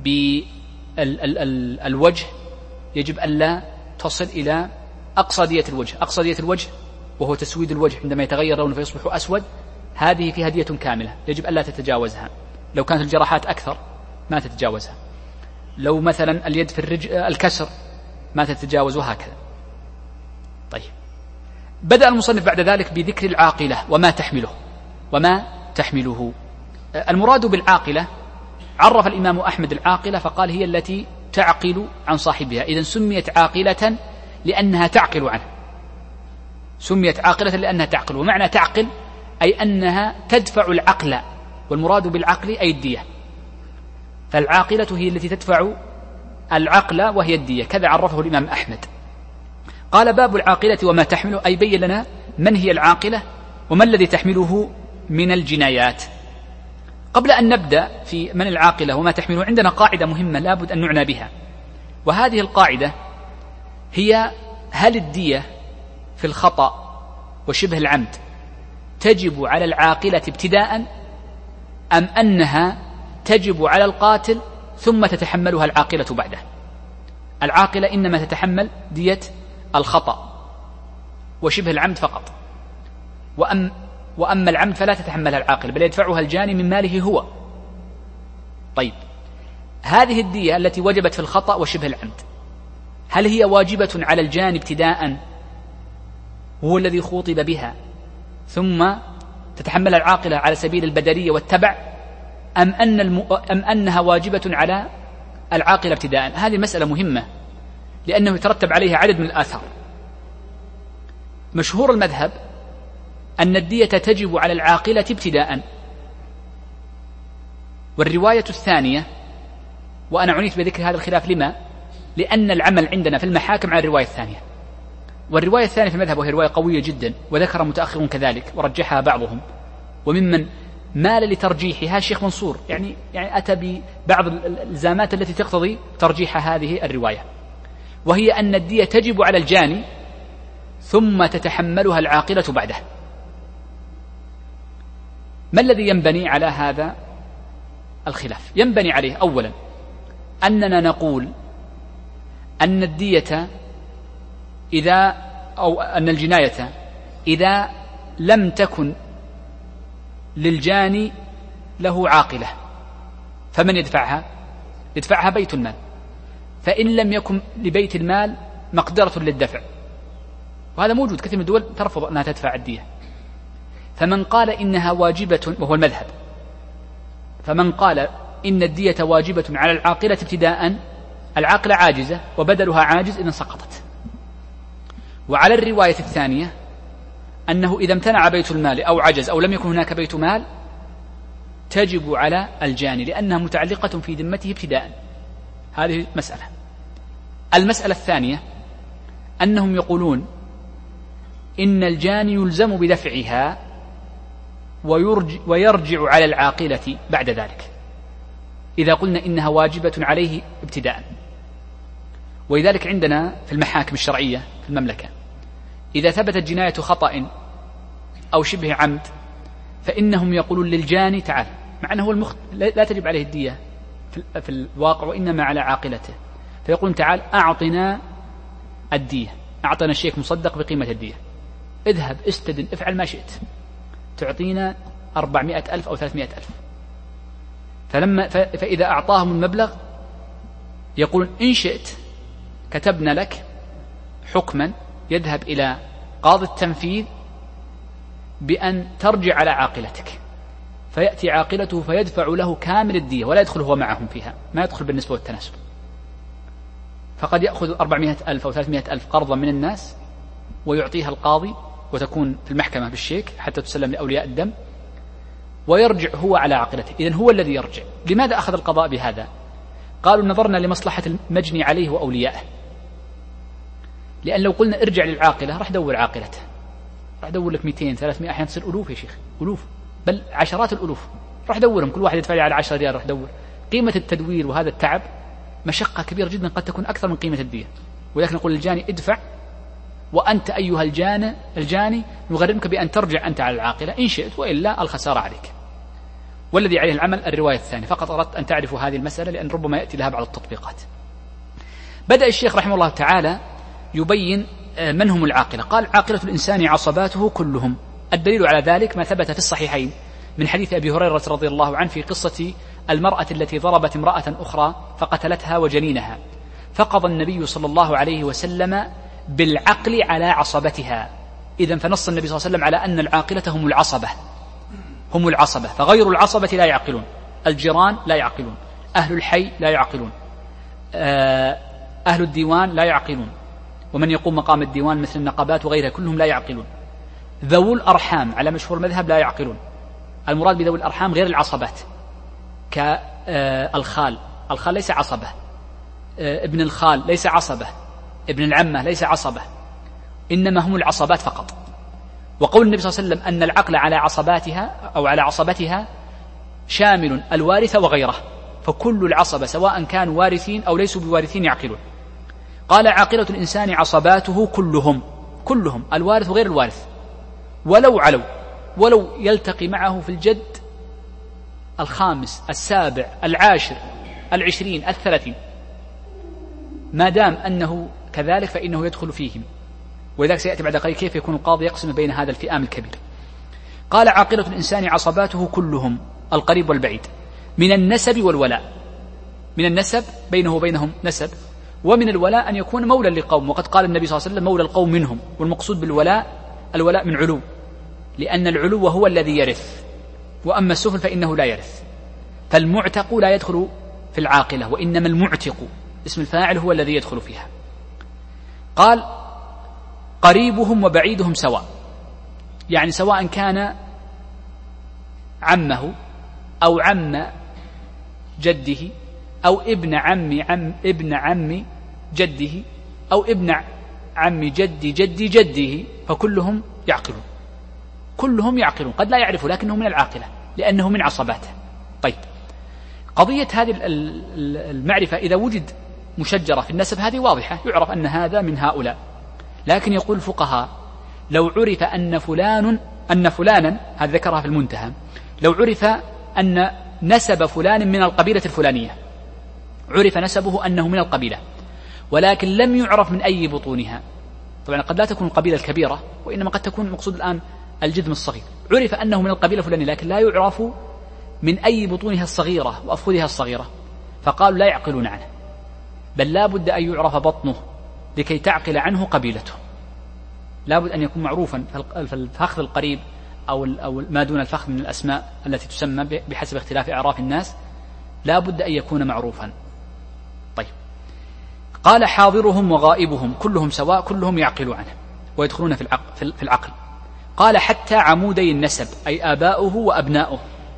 [SPEAKER 1] بالوجه يجب ألا تصل إلى أقصى دية الوجه. أقصى دية الوجه وهو تسويد الوجه عندما يتغير لونه فيصبح أسود، هذه فيها دية كاملة يجب ألا تتجاوزها. لو كانت الجراحات أكثر ما تتجاوزها. لو مثلا اليد في الرجل الكسر ما تتجاوز، وهكذا. طيب، بدأ المصنف بعد ذلك بذكر العاقلة وما تحمله وما تحمله. المراد بالعاقلة عرف الإمام أحمد العاقلة فقال هي التي تعقل عن صاحبها، إذن سميت عاقلة لأنها تعقل عنه، سميت عاقلة لأنها تعقل. ومعنى تعقل أي أنها تدفع العقل، والمراد بالعقل أي الدية، فالعاقلة هي التي تدفع العقل وهي الدية، كذا عرفه الإمام أحمد. قال باب العاقلة وما تحمله، أي بين لنا من هي العاقلة وما الذي تحمله من الجنايات. قبل أن نبدأ في من العاقلة وما تحمله عندنا قاعدة مهمة لابد أن نعنى بها، وهذه القاعدة هي هل الدية في الخطأ وشبه العمد تجب على العاقلة ابتداء أم أنها تجب على القاتل ثم تتحملها العاقلة بعده. العاقلة إنما تتحمل دية الخطأ وشبه العمد فقط، وأم وأما العمد فلا تتحملها العاقل بل يدفعها الجاني من ماله هو. طيب، هذه الدية التي وجبت في الخطأ وشبه العمد هل هي واجبة على الجاني ابتداء هو الذي خوطب بها ثم تتحمل العاقلة على سبيل البدرية والتبع، أم, أن الم... أم أنها واجبة على العاقلة ابتداء؟ هذه مسألة مهمة لأنه يترتب عليها عدد من الآثار. مشهور المذهب أن الدية تجب على العاقلة ابتداء، والرواية الثانية، وأنا عنيت بذكر هذا الخلاف لما؟ لأن العمل عندنا في المحاكم على الرواية الثانية، والرواية الثانية في المذهب وهي رواية قوية جدا، وذكر متأخرون كذلك ورجحها بعضهم، وممن مال لترجيحها الشيخ منصور، يعني يعني أتى ببعض الإلزامات التي تقتضي ترجيح هذه الرواية، وهي أن الدية تجب على الجاني ثم تتحملها العاقلة بعده. ما الذي ينبني على هذا الخلاف؟ ينبني عليه أولا أننا نقول أن الدية إذا أو أن الجناية إذا لم تكن للجاني له عاقلة فمن يدفعها؟ يدفعها بيت المال، فإن لم يكن لبيت المال مقدرة للدفع، وهذا موجود، كثير من الدول ترفض أنها تدفع الدية، فمن قال إنها واجبة وهو المذهب، فمن قال إن الدية واجبة على العاقلة ابتداء، العاقلة عاجزة وبدلها عاجز إذن سقطت. وعلى الرواية الثانية أنه إذا امتنع بيت المال أو عجز أو لم يكن هناك بيت مال تجب على الجاني لأنها متعلقة في ذمته ابتداء. هذه مسألة. المسألة الثانية أنهم يقولون إن الجاني يلزم بدفعها ويرجع, ويرجع على العاقلة بعد ذلك إذا قلنا إنها واجبة عليه ابتداء. ولذلك عندنا في المحاكم الشرعية في المملكة إذا ثبتت جناية خطأ أو شبه عمد فإنهم يقولون للجاني تعال، مع أنه هو المخت... لا تجب عليه الدية في الواقع وإنما على عاقلته، فيقولون تعال أعطنا الدية، أعطنا الشيك مصدق بقيمة الدية، اذهب استدن افعل ما شئت، تعطينا أربعمائة ألف أو ثلاثمائة ألف. فلما ف... فإذا أعطاهم المبلغ يقولون إن شئت كتبنا لك حكما يذهب إلى قاضي التنفيذ بأن ترجع على عاقلتك، فيأتي عاقلته فيدفع له كامل الدية ولا يدخل هو معهم فيها، ما يدخل بالنسبة والتناسب. فقد يأخذ أربعمائة ألف أو ثلاثمائة ألف قرضا من الناس ويعطيها القاضي وتكون في المحكمة بالشيك حتى تسلم لأولياء الدم ويرجع هو على عاقلته. إذن هو الذي يرجع. لماذا أخذ القضاء بهذا؟ قالوا نظرنا لمصلحة المجني عليه وأوليائه، لأن لو قلنا ارجع للعاقلة راح دور عاقلته، راح دور لك مئتين ثلاثمائة، أحيانا تصير ألوف يا شيخ، ألوف بل عشرات الألوف، راح دورهم كل واحد يدفع لي على عشرة ريال، راح دور. قيمة التدوير وهذا التعب مشقة كبيرة جدا قد تكون أكثر من قيمة الدية، ولكن نقول للجاني ادفع وأنت أيها الجاني الجاني نغرمك بأن ترجع أنت على العاقلة إن شئت، وإلا الخسارة عليك. والذي عليه العمل الرواية الثانية. فقط أردت أن تعرفوا هذه المسألة لأن ربما يأتي لها بعض التطبيقات. بدأ الشيخ رحمه الله تعالى يبين من هم العاقلة. قال عاقلة الإنسان عصباته كلهم. الدليل على ذلك ما ثبت في الصحيحين من حديث أبي هريرة رضي الله عنه في قصة المرأة التي ضربت امرأة أخرى فقتلتها وجنينها، فقضى النبي صلى الله عليه وسلم بالعقل على عصبتها. إذن فنص النبي صلى الله عليه وسلم على أن العاقلة هم العصبة، هم العصبة، فغير العصبة لا يعقلون، الجيران لا يعقلون، أهل الحي لا يعقلون، أهل الديوان لا يعقلون، ومن يقوم مقام الديوان مثل النقابات وغيرها كلهم لا يعقلون، ذوو الأرحام على مشهور المذهب لا يعقلون. المراد بذوي الأرحام غير العصبات كالخال، الخال ليس عصبة، ابن الخال ليس عصبة، ابن العمة ليس عصبة، إنما هم العصبات فقط. وقول النبي صلى الله عليه وسلم أن العقل على عصباتها أو على عصبتها شامل الوارث وغيره، فكل العصبة سواء كانوا وارثين أو ليسوا بوارثين يعقلون. قال عاقلة الإنسان عصباته كلهم، كلهم الوارث وغير الوارث، ولو علوا، ولو يلتقي معه في الجد الخامس السابع العاشر العشرين الثلاثين، ما دام أنه كذلك فإنه يدخل فيهم. ولذلك سيأتي بعد قليل كيف يكون القاضي يقسم بين هذا الفئام الكبير. قال عاقلة الإنسان عصباته كلهم، القريب والبعيد، من النسب والولاء. من النسب بينه وبينهم نسب، ومن الولاء أن يكون مولى لقوم، وقد قال النبي صلى الله عليه وسلم مولى القوم منهم، والمقصود بالولاء الولاء من علو، لأن العلو هو الذي يرث، وأما السفل فإنه لا يرث. فالمعتق لا يدخل في العاقلة، وإنما المعتق اسم الفاعل هو الذي يدخل فيها. قال قريبهم وبعيدهم سواء، يعني سواء كان عمه أو عم جده أو ابن عم عم ابن عم جده أو ابن عم جد جد جده فكلهم يعقلون، كلهم يعقلون، قد لا يعرفوا لكنه من العاقلة لأنه من عصباته. طيب، قضية هذه المعرفة إذا وجد مشجرة في النسب هذه واضحة، يعرف أن هذا من هؤلاء. لكن يقول الفقهاء لو عرف أن فلان أن فلانا، هذا ذكرها في المنتهى، لو عرف أن نسب فلان من القبيلة الفلانية، عرف نسبه أنه من القبيلة ولكن لم يعرف من أي بطونها، طبعا قد لا تكون القبيلة الكبيرة وإنما قد تكون المقصود الآن الجذم الصغير، عرف أنه من القبيلة الفلانية لكن لا يعرف من أي بطونها الصغيرة وأفخذها الصغيرة، فقالوا لا يعقلون عنه، بل لا بد أن يعرف بطنه لكي تعقل عنه قبيلته، لا بد أن يكون معروفا في الفخذ القريب أو ما دون الفخذ من الأسماء التي تسمى بحسب اختلاف أعراف الناس، لا بد أن يكون معروفا. طيب، قال حاضرهم وغائبهم كلهم سواء، كلهم يعقل عنه ويدخلون في العقل, في العقل. قال حتى عمودي النسب أي آباؤه وأبناؤه.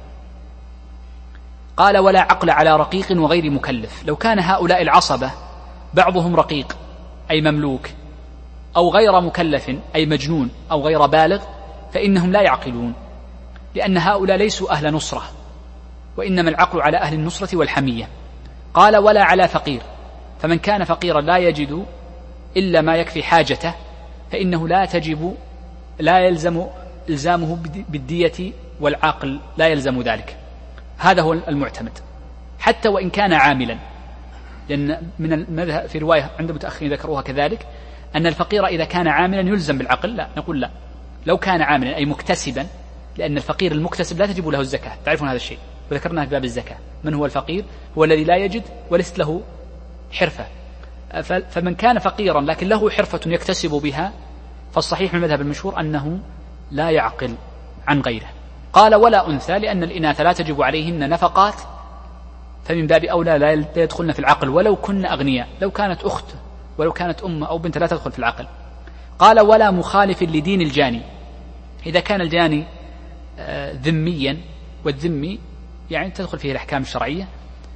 [SPEAKER 1] قال ولا عقل على رقيق وغير مكلف، لو كان هؤلاء العصبة بعضهم رقيق أي مملوك أو غير مكلف أي مجنون أو غير بالغ فإنهم لا يعقلون، لأن هؤلاء ليسوا أهل نصرة، وإنما العقل على أهل النصرة والحمية. قال ولا على فقير، فمن كان فقيرا لا يجد إلا ما يكفي حاجته فإنه لا تجب لا يلزم إلزامه بالدية، والعاقل لا يلزم ذلك، هذا هو المعتمد حتى وإن كان عاملا، لأن من المذهب في رواية عند متأخرين ذكروها كذلك أن الفقير إذا كان عاملا يلزم بالعقل، لا نقول لا، لو كان عاملا أي مكتسبا، لأن الفقير المكتسب لا تجب له الزكاة، تعرفون هذا الشيء وذكرناه في باب الزكاة. من هو الفقير؟ هو الذي لا يجد وليست له حرفة، فمن كان فقيرا لكن له حرفة يكتسب بها فالصحيح من المذهب المشهور أنه لا يعقل عن غيره. قال ولا أنثى، لأن الإناث لا تجب عليهن نفقات فمن باب أولى لا يدخلن في العقل ولو كن أغنياء، لو كانت أخت ولو كانت أم أو بنت لا تدخل في العقل. قال ولا مخالف لدين الجاني، إذا كان الجاني ذميا، والذمي يعني تدخل فيه الأحكام الشرعية،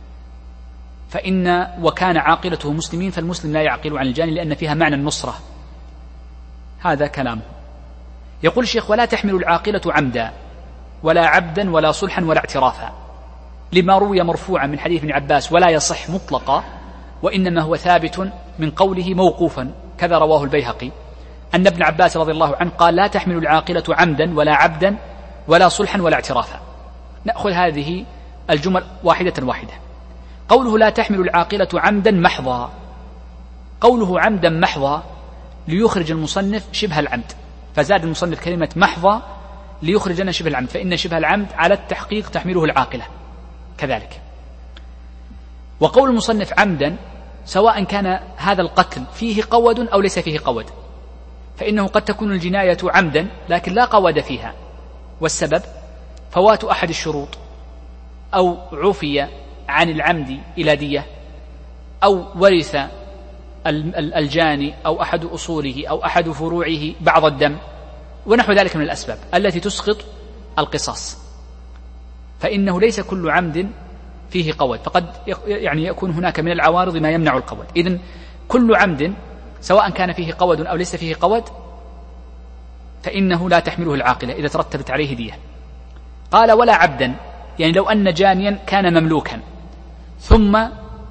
[SPEAKER 1] فإن وكان عاقلته مسلمين فالمسلم لا يعقل عن الجاني لأن فيها معنى النصرة، هذا كلامه. يقول الشيخ ولا تحمل العاقلة عمدا ولا عبدا ولا صلحا ولا اعترافا، لما روي مرفوعا من حديث ابن عباس ولا يصح مطلقا، وإنما هو ثابت من قوله موقوفا، كذا رواه البيهقي أن ابن عباس رضي الله عنه قال لا تحمل العاقلة عمدا ولا عبدا ولا صلحا ولا اعترافا. نأخذ هذه الجمل واحدة واحدة. قوله لا تحمل العاقلة عمدا محضا، قوله عمدا محضا ليخرج المصنف شبه العمد، فزاد المصنف كلمة محضا ليخرج لنا شبه العمد، فإن شبه العمد على التحقيق تحمله العاقلة كذلك. وقول المصنف عمدا سواء كان هذا القتل فيه قود أو ليس فيه قود، فإنه قد تكون الجناية عمدا لكن لا قود فيها، والسبب فوات أحد الشروط، أو عفي عن العمد إلى دية، أو ورث الجاني أو أحد أصوله أو أحد فروعه بعض الدم ونحو ذلك من الأسباب التي تسقط القصاص، فإنه ليس كل عمد فيه قود، فقد يعني يكون هناك من العوارض ما يمنع القود. إذن كل عمد سواء كان فيه قود أو ليس فيه قود فإنه لا تحمله العاقلة إذا ترتبت عليه دية. قال ولا عبدا، يعني لو أن جانيا كان مملوكا ثم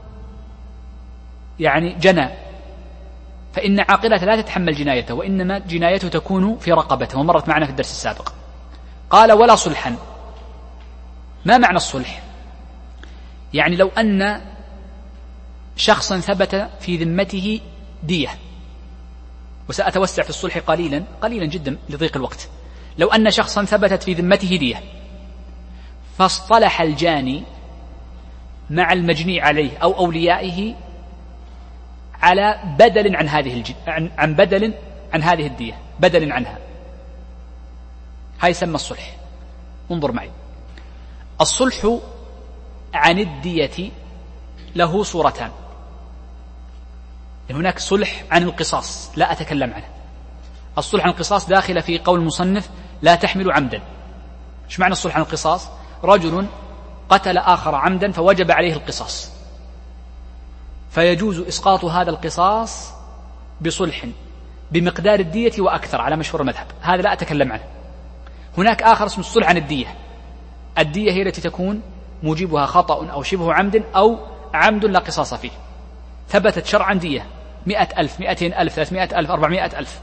[SPEAKER 1] يعني جنى فإن عاقلة لا تتحمل جنايته، وإنما جنايته تكون في رقبته، ومرت معنا في الدرس السابق. قال ولا صلحا، ما معنى الصلح؟ يعني لو أن شخصا ثبت في ذمته دية، وسأتوسع في الصلح قليلا قليلا جدا لضيق الوقت. لو أن شخصا ثبتت في ذمته دية فاصطلح الجاني مع المجني عليه أو أوليائه على بدل عن هذه الج... عن... عن بدل عن هذه الدية، بدل عنها، هاي يسمى الصلح. انظر معي، الصلح عن الدية له صورتان، هناك صلح عن القصاص لا أتكلم عنه. الصلح عن القصاص داخل في قول المصنف لا تحمل عمدا. ايش معنى الصلح عن القصاص؟ رجل قتل آخر عمدا فوجب عليه القصاص، فيجوز إسقاط هذا القصاص بصلح بمقدار الدية وأكثر على مشهور المذهب، هذا لا أتكلم عنه. هناك آخر اسمه الصلح عن الدية. الدية هي التي تكون موجبها خطأ أو شبه عمد أو عمد لا قصاص فيه، ثبتت شرعا دية مئة ألف، مئتين ألف، ثلاثمائة ألف، أربعمائة ألف،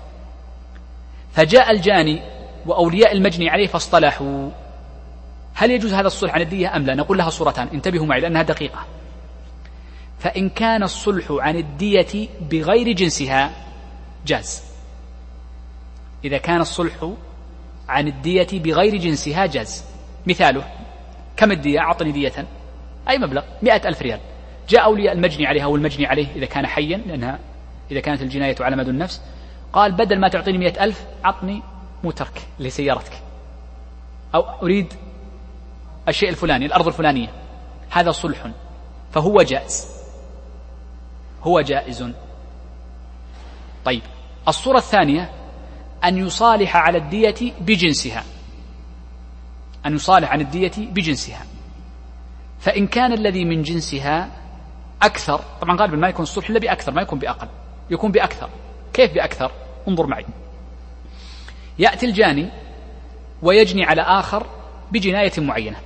[SPEAKER 1] فجاء الجاني وأولياء المجني عليه فاصطلحوا، هل يجوز هذا الصلح عن الدية أم لا؟ نقول لها صورتان، انتبهوا معي لأنها دقيقة. فإن كان الصلح عن الدية بغير جنسها جاز. إذا كان الصلح عن الدية بغير جنسها جاز. مثاله: كم الدية؟ أعطني دية أي مبلغ، مئة ألف ريال. جاء أولياء المجني عليها والمجني عليه إذا كان حيا، لأنها إذا كانت الجناية على مدى النفس، قال بدل ما تعطيني مئة ألف أعطني موترك لسيارتك، أو أريد الشيء الفلاني، الأرض الفلانية. هذا صلح، فهو جائز، هو جائز. طيب، الصورة الثانية أن يصالح على الدية بجنسها، أن يصالح عن الدية بجنسها. فإن كان الذي من جنسها أكثر، طبعا غالبا ما يكون الصلح إلا بأكثر، ما يكون بأقل، يكون بأكثر. كيف بأكثر؟ انظر معي. يأتي الجاني ويجني على آخر بجناية معينة،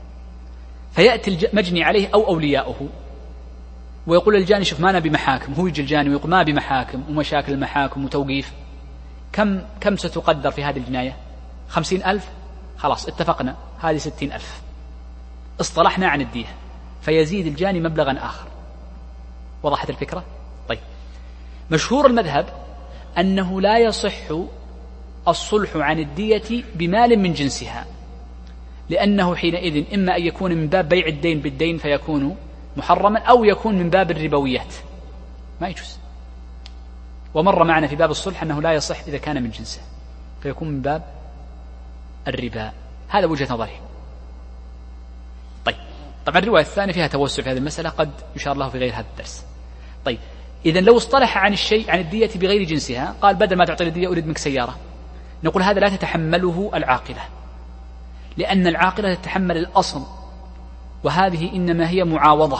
[SPEAKER 1] فيأتي المجني عليه أو أولياؤه ويقول الجاني: شوف ما أنا بمحاكم. هو يجي الجاني ويقول: ما بمحاكم ومشاكل المحاكم وتوقيف، كم كم ستقدر في هذه الجناية؟ خمسين ألف. خلاص اتفقنا، هذه ستين ألف، اصطلحنا عن الدية، فيزيد الجاني مبلغا آخر. وضحت الفكرة؟ طيب، مشهور المذهب أنه لا يصح الصلح عن الدية بمال من جنسها، لأنه حينئذ إما أن يكون من باب بيع الدين بالدين فيكون محرما، أو يكون من باب الربويات، ما يجوز. ومر معنا في باب الصلح أنه لا يصح إذا كان من جنسه، فيكون من باب الربا. هذا وجهة نظري. طيب، طبعا الرواية الثانية فيها توسع في هذه المسألة، قد يشار له في غير هذا الدرس. طيب، إذن لو اصطلح عن الشيء عن الدية بغير جنسها، قال: بدل ما تعطي الدية أريد منك سيارة، نقول هذا لا تتحمله العاقلة، لأن العاقلة تتحمل الأصل، وهذه إنما هي معاوضة.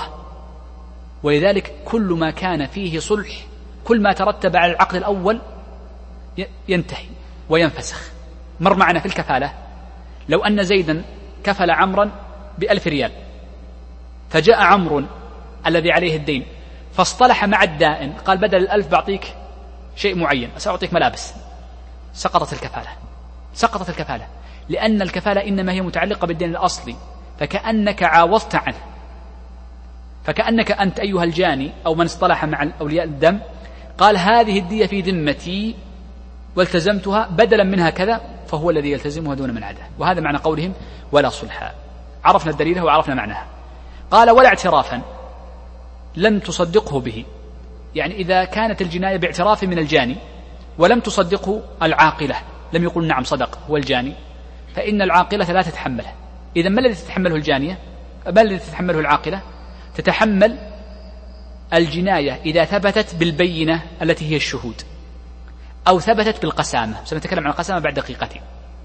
[SPEAKER 1] ولذلك كل ما كان فيه صلح، كل ما ترتب على العقد الأول ينتهي وينفسخ. مر معنا في الكفالة، لو أن زيدا كفل عمرا بألف ريال، فجاء عمرو الذي عليه الدين فاصطلح مع الدائن، قال: بدل الألف بعطيك شيء معين، سأعطيك ملابس. سقطت الكفالة، سقطت الكفالة، لأن الكفالة إنما هي متعلقة بالدين الأصلي، فكأنك عاوضت عنه، فكأنك أنت أيها الجاني أو من اصطلح مع أولياء الدم قال: هذه الدية في ذمتي والتزمتها، بدلا منها كذا، فهو الذي يلتزمها دون من عداه. وهذا معنى قولهم: ولا صلحا. عرفنا الدليل وعرفنا معناها. قال: ولا اعترافا لم تصدقه به، يعني إذا كانت الجناية باعتراف من الجاني ولم تصدقه العاقلة، لم يقول نعم صدق هو الجاني، فإن العاقلة لا تتحمله. إذا ما الذي تتحمله الجانية؟ ما الذي تتحمله العاقلة؟ تتحمل الجناية إذا ثبتت بالبينة التي هي الشهود، أو ثبتت بالقسامة. سنتكلم عن القسامة بعد دقيقتين،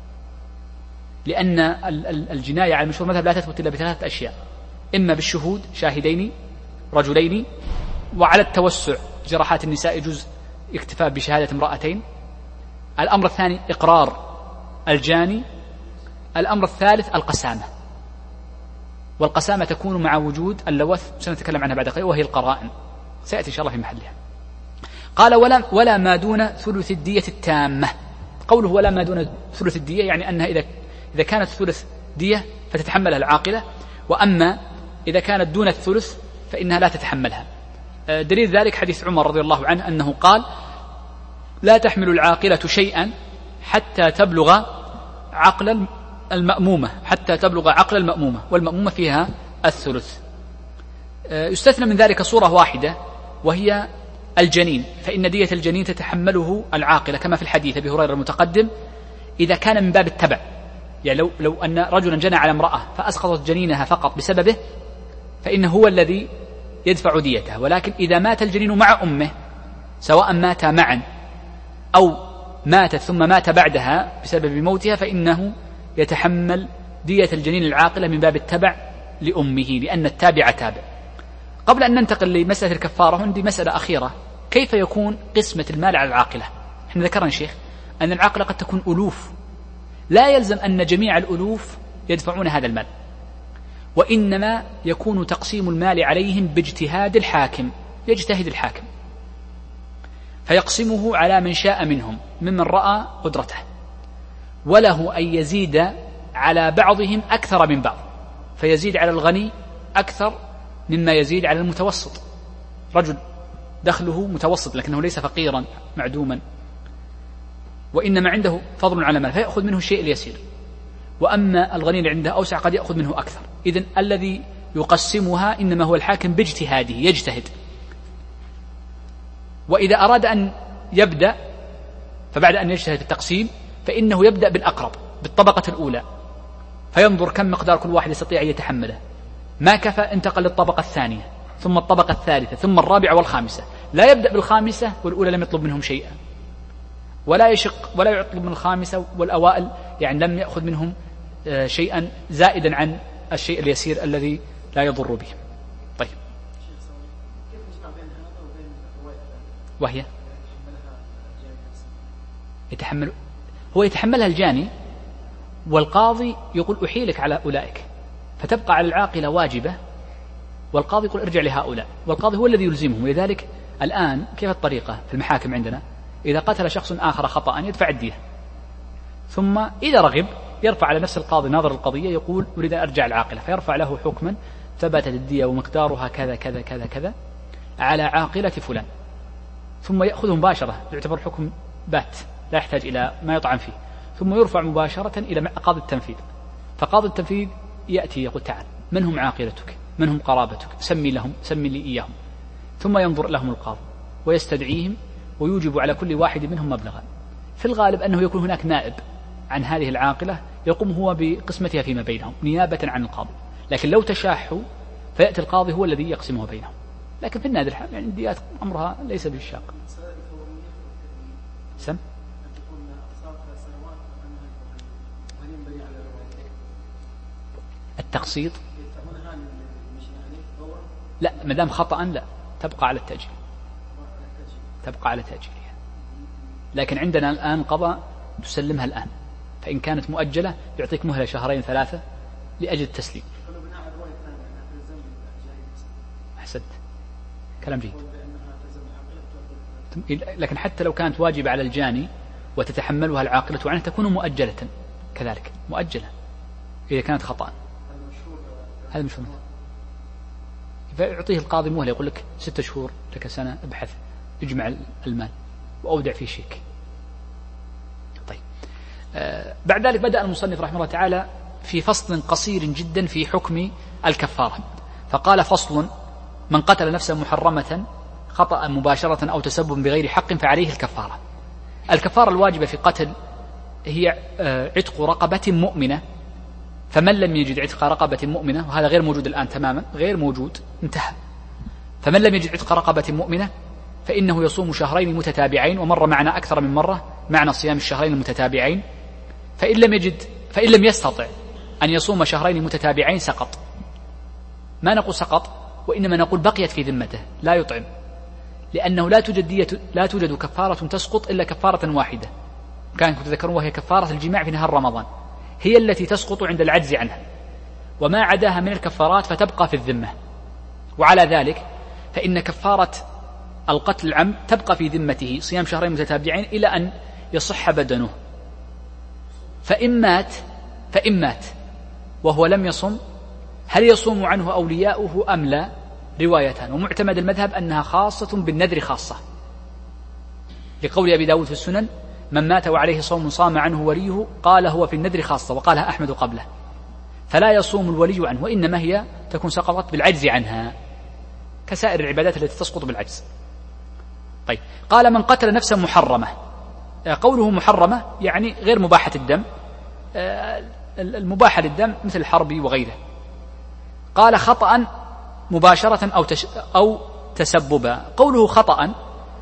[SPEAKER 1] لأن الجناية على المشهور المذهب لا تثبت إلا بثلاثة أشياء: إما بالشهود، شاهدين رجلين، وعلى التوسع جراحات النساء يجوز اكتفاء بشهادة امرأتين. الأمر الثاني إقرار الجاني. الأمر الثالث القسامة، والقسامة تكون مع وجود اللوث، سنتكلم عنها بعد قليل، وهي القرائن، سيأتي إن شاء الله في محلها. قال: ولا, ولا ما دون ثلث الدية التامة. قوله ولا ما دون ثلث الدية يعني أنها إذا, إذا كانت ثلث دية فتتحملها العاقلة، وأما إذا كانت دون الثلث فإنها لا تتحملها. دليل ذلك حديث عمر رضي الله عنه أنه قال: لا تحمل العاقلة شيئا حتى تبلغ عقل المأمومة، حتى تبلغ عقل المأمومة، والمأمومة فيها الثلث. يستثنى من ذلك صورة واحدة وهي الجنين، فإن دية الجنين تتحمله العاقلة كما في الحديث أبي هريرة المتقدم، إذا كان من باب التبع، يعني لو, لو أن رجلا جنى على امرأة فأسقطت جنينها فقط بسببه فإنه هو الذي يدفع ديته. ولكن إذا مات الجنين مع أمه، سواء مات معا أو ماتت ثم مات بعدها بسبب موتها، فإنه يتحمل دية الجنين العاقلة من باب التبع لأمه، لأن التابع تابع. قبل أن ننتقل لمسألة الكفارة عندي مسألة أخيرة، كيف يكون قسمة المال على العاقلة؟ احنا ذكرنا شيخ أن العاقلة قد تكون ألوف، لا يلزم أن جميع الألوف يدفعون هذا المال، وإنما يكون تقسيم المال عليهم باجتهاد الحاكم، يجتهد الحاكم فيقسمه على من شاء منهم ممن رأى قدرته، وله أن يزيد على بعضهم أكثر من بعض، فيزيد على الغني أكثر مما يزيد على المتوسط. رجل دخله متوسط لكنه ليس فقيرا معدوما، وإنما عنده فضل على مال فيأخذ منه الشيء اليسير، وأما الغني اللي عنده أوسع قد يأخذ منه أكثر. إذن الذي يقسمها إنما هو الحاكم باجتهاده، يجتهد. وإذا أراد أن يبدأ فبعد أن يجتهد في التقسيم فإنه يبدأ بالأقرب بالطبقة الأولى، فينظر كم مقدار كل واحد يستطيع أن يتحمله، ما كفى انتقل للطبقة الثانية ثم الطبقة الثالثة ثم الرابعة والخامسة. لا يبدأ بالخامسة والأولى لم يطلب منهم شيئا، ولا يشق ولا يطلب من الخامسة والأوائل يعني لم يأخذ منهم شيئا زائدا عن الشيء اليسير الذي لا يضر به. طيب، وهي يتحمل هو يتحملها الجاني، والقاضي يقول أحيلك على أولئك، فتبقى على العاقلة واجبة، والقاضي يقول ارجع لهؤلاء، والقاضي هو الذي يلزمهم. ولذلك الآن كيف الطريقة في المحاكم عندنا؟ إذا قتل شخص آخر خطأ يدفع الدية، ثم إذا رغب يرفع على نفس القاضي ناظر القضية يقول أريد أن أرجع العاقلة، فيرفع له حكما ثبتت الدية ومقدارها كذا كذا كذا كذا على عاقلة فلان، ثم يأخذه مباشرة، يعتبر حكم بات لا يحتاج إلى ما يطعن فيه، ثم يرفع مباشرة إلى قاضي التنفيذ. فقاضي التنفيذ يأتي يقول تعال من هم عاقلتك، من هم قرابتك، سمي لهم سمي لي إياهم، ثم ينظر لهم القاضي ويستدعيهم ويوجب على كل واحد منهم مبلغا. في الغالب أنه يكون هناك نائب عن هذه العاقلة يقوم هو بقسمتها فيما بينهم نيابة عن القاضي، لكن لو تشاحوا فيأتي القاضي هو الذي يقسمه بينهم. لكن في النادر يعني الديات أمرها ليس بالشاق. سم التقسيط لا، مدام خطأ لا، تبقى على التأجيل، تبقى على تأجيلها. لكن عندنا الآن قضاء تسلمها الآن، فإن كانت مؤجلة يعطيك مهلة شهرين ثلاثة لأجل التسليم. أحسنت، كلام جيد. لكن حتى لو كانت واجبة على الجاني وتتحملها العاقلة عنه تكون مؤجلة كذلك، مؤجلة إذا كانت خطأ. هذا مش مهم. فيعطيه القاضي مهلة، يقول لك ستة شهور لك سنة ابحث اجمع المال وأودع فيه شيك. طيب، آه بعد ذلك بدأ المصنف رحمه الله تعالى في فصل قصير جدا في حكم الكفارة، فقال فصل: من قتل نفسا محرمة خطأ مباشرة أو تسبب بغير حق فعليه الكفارة. الكفارة الواجبة في قتل هي آه عتق رقبة مؤمنة، فمن لم يجد عتق رقبة مؤمنة، وهذا غير موجود الآن تماما، غير موجود، انتهى. فمن لم يجد عتق رقبة مؤمنة فإنه يصوم شهرين متتابعين، ومر معنا أكثر من مرة معنى صيام الشهرين المتتابعين. فإن لم يجد فإن لم يستطع أن يصوم شهرين متتابعين سقط. ما نقول سقط، وإنما نقول بقيت في ذمته لا يطعم، لأنه لا توجد دية لا توجد كفارة تسقط إلا كفارة واحدة، كان كنت تذكرون، وهي كفارة الجماع في نهار رمضان، هي التي تسقط عند العجز عنها، وما عداها من الكفارات فتبقى في الذمة. وعلى ذلك فإن كفارة القتل العمد تبقى في ذمته صيام شهرين متتابعين إلى أن يصح بدنه. فإن مات فإن مات وهو لم يصم، هل يصوم عنه أولياؤه أم لا؟ روايتان، ومعتمد المذهب أنها خاصة بالنذر خاصة، لقول أبي داود في السنن: من مات وعليه صوم صام عنه وليه، قال هو في النذر خاصة، وقالها أحمد قبله، فلا يصوم الولي عنه، وإنما هي تكون سقطت بالعجز عنها كسائر العبادات التي تسقط بالعجز. طيب، قال: من قتل نفسا محرمة. قوله محرمة يعني غير مباحة الدم، المباحة للدم مثل الحرب وغيره. قال: خطأ مباشرة أو, تش أو تسببا. قوله خطأ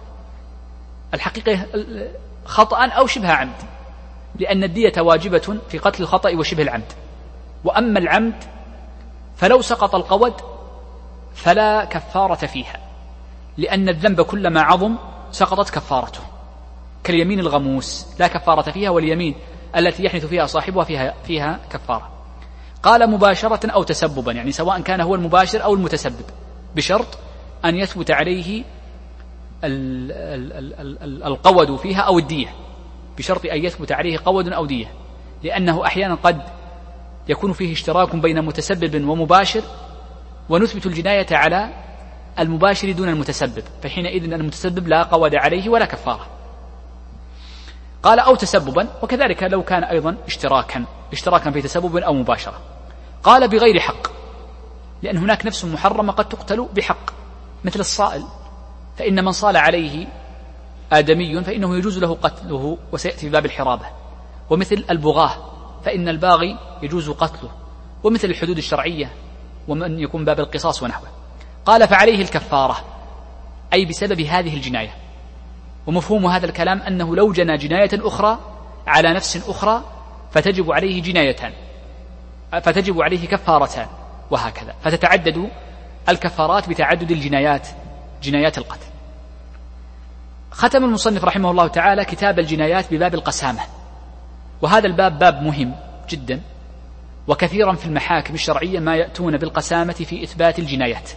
[SPEAKER 1] الحقيقة خطأ أو شبه عمد، لأن الدية واجبة في قتل الخطأ وشبه العمد. وأما العمد فلو سقط القود فلا كفارة فيها، لأن الذنب كلما عظم سقطت كفارته، كاليمين الغموس لا كفارة فيها، واليمين التي يحنث فيها صاحبها فيها, فيها كفارة. قال مباشرة أو تسببا، يعني سواء كان هو المباشر أو المتسبب، بشرط أن يثبت عليه القود فيها أو الدية، بشرط أن يثبت عليه قود أو دية، لأنه أحيانا قد يكون فيه اشتراك بين متسبب ومباشر، ونثبت الجناية على المباشر دون المتسبب، فحينئذ المتسبب لا قود عليه ولا كفارة. قال أو تسببا، وكذلك لو كان أيضا اشتراكا اشتراكا في تسبب أو مباشرة. قال بغير حق، لأن هناك نفس محرمة قد تقتل بحق، مثل الصائل، فإن من صال عليه آدمي فإنه يجوز له قتله، وسيأتي في باب الحرابة. ومثل البغاة، فإن الباغي يجوز قتله، ومثل الحدود الشرعية، ومن يكون باب القصاص ونحوه. قال فعليه الكفارة، أي بسبب هذه الجناية. ومفهوم هذا الكلام أنه لو جنى جناية أخرى على نفس أخرى فتجب عليه جنايتان، فتجب عليه كفارتان، وهكذا، فتتعدد الكفارات بتعدد الجنايات، جنايات القتل. ختم المصنف رحمه الله تعالى كتاب الجنايات بباب القسامة، وهذا الباب باب مهم جدا، وكثيرا في المحاكم الشرعية ما يأتون بالقسامة في إثبات الجنايات.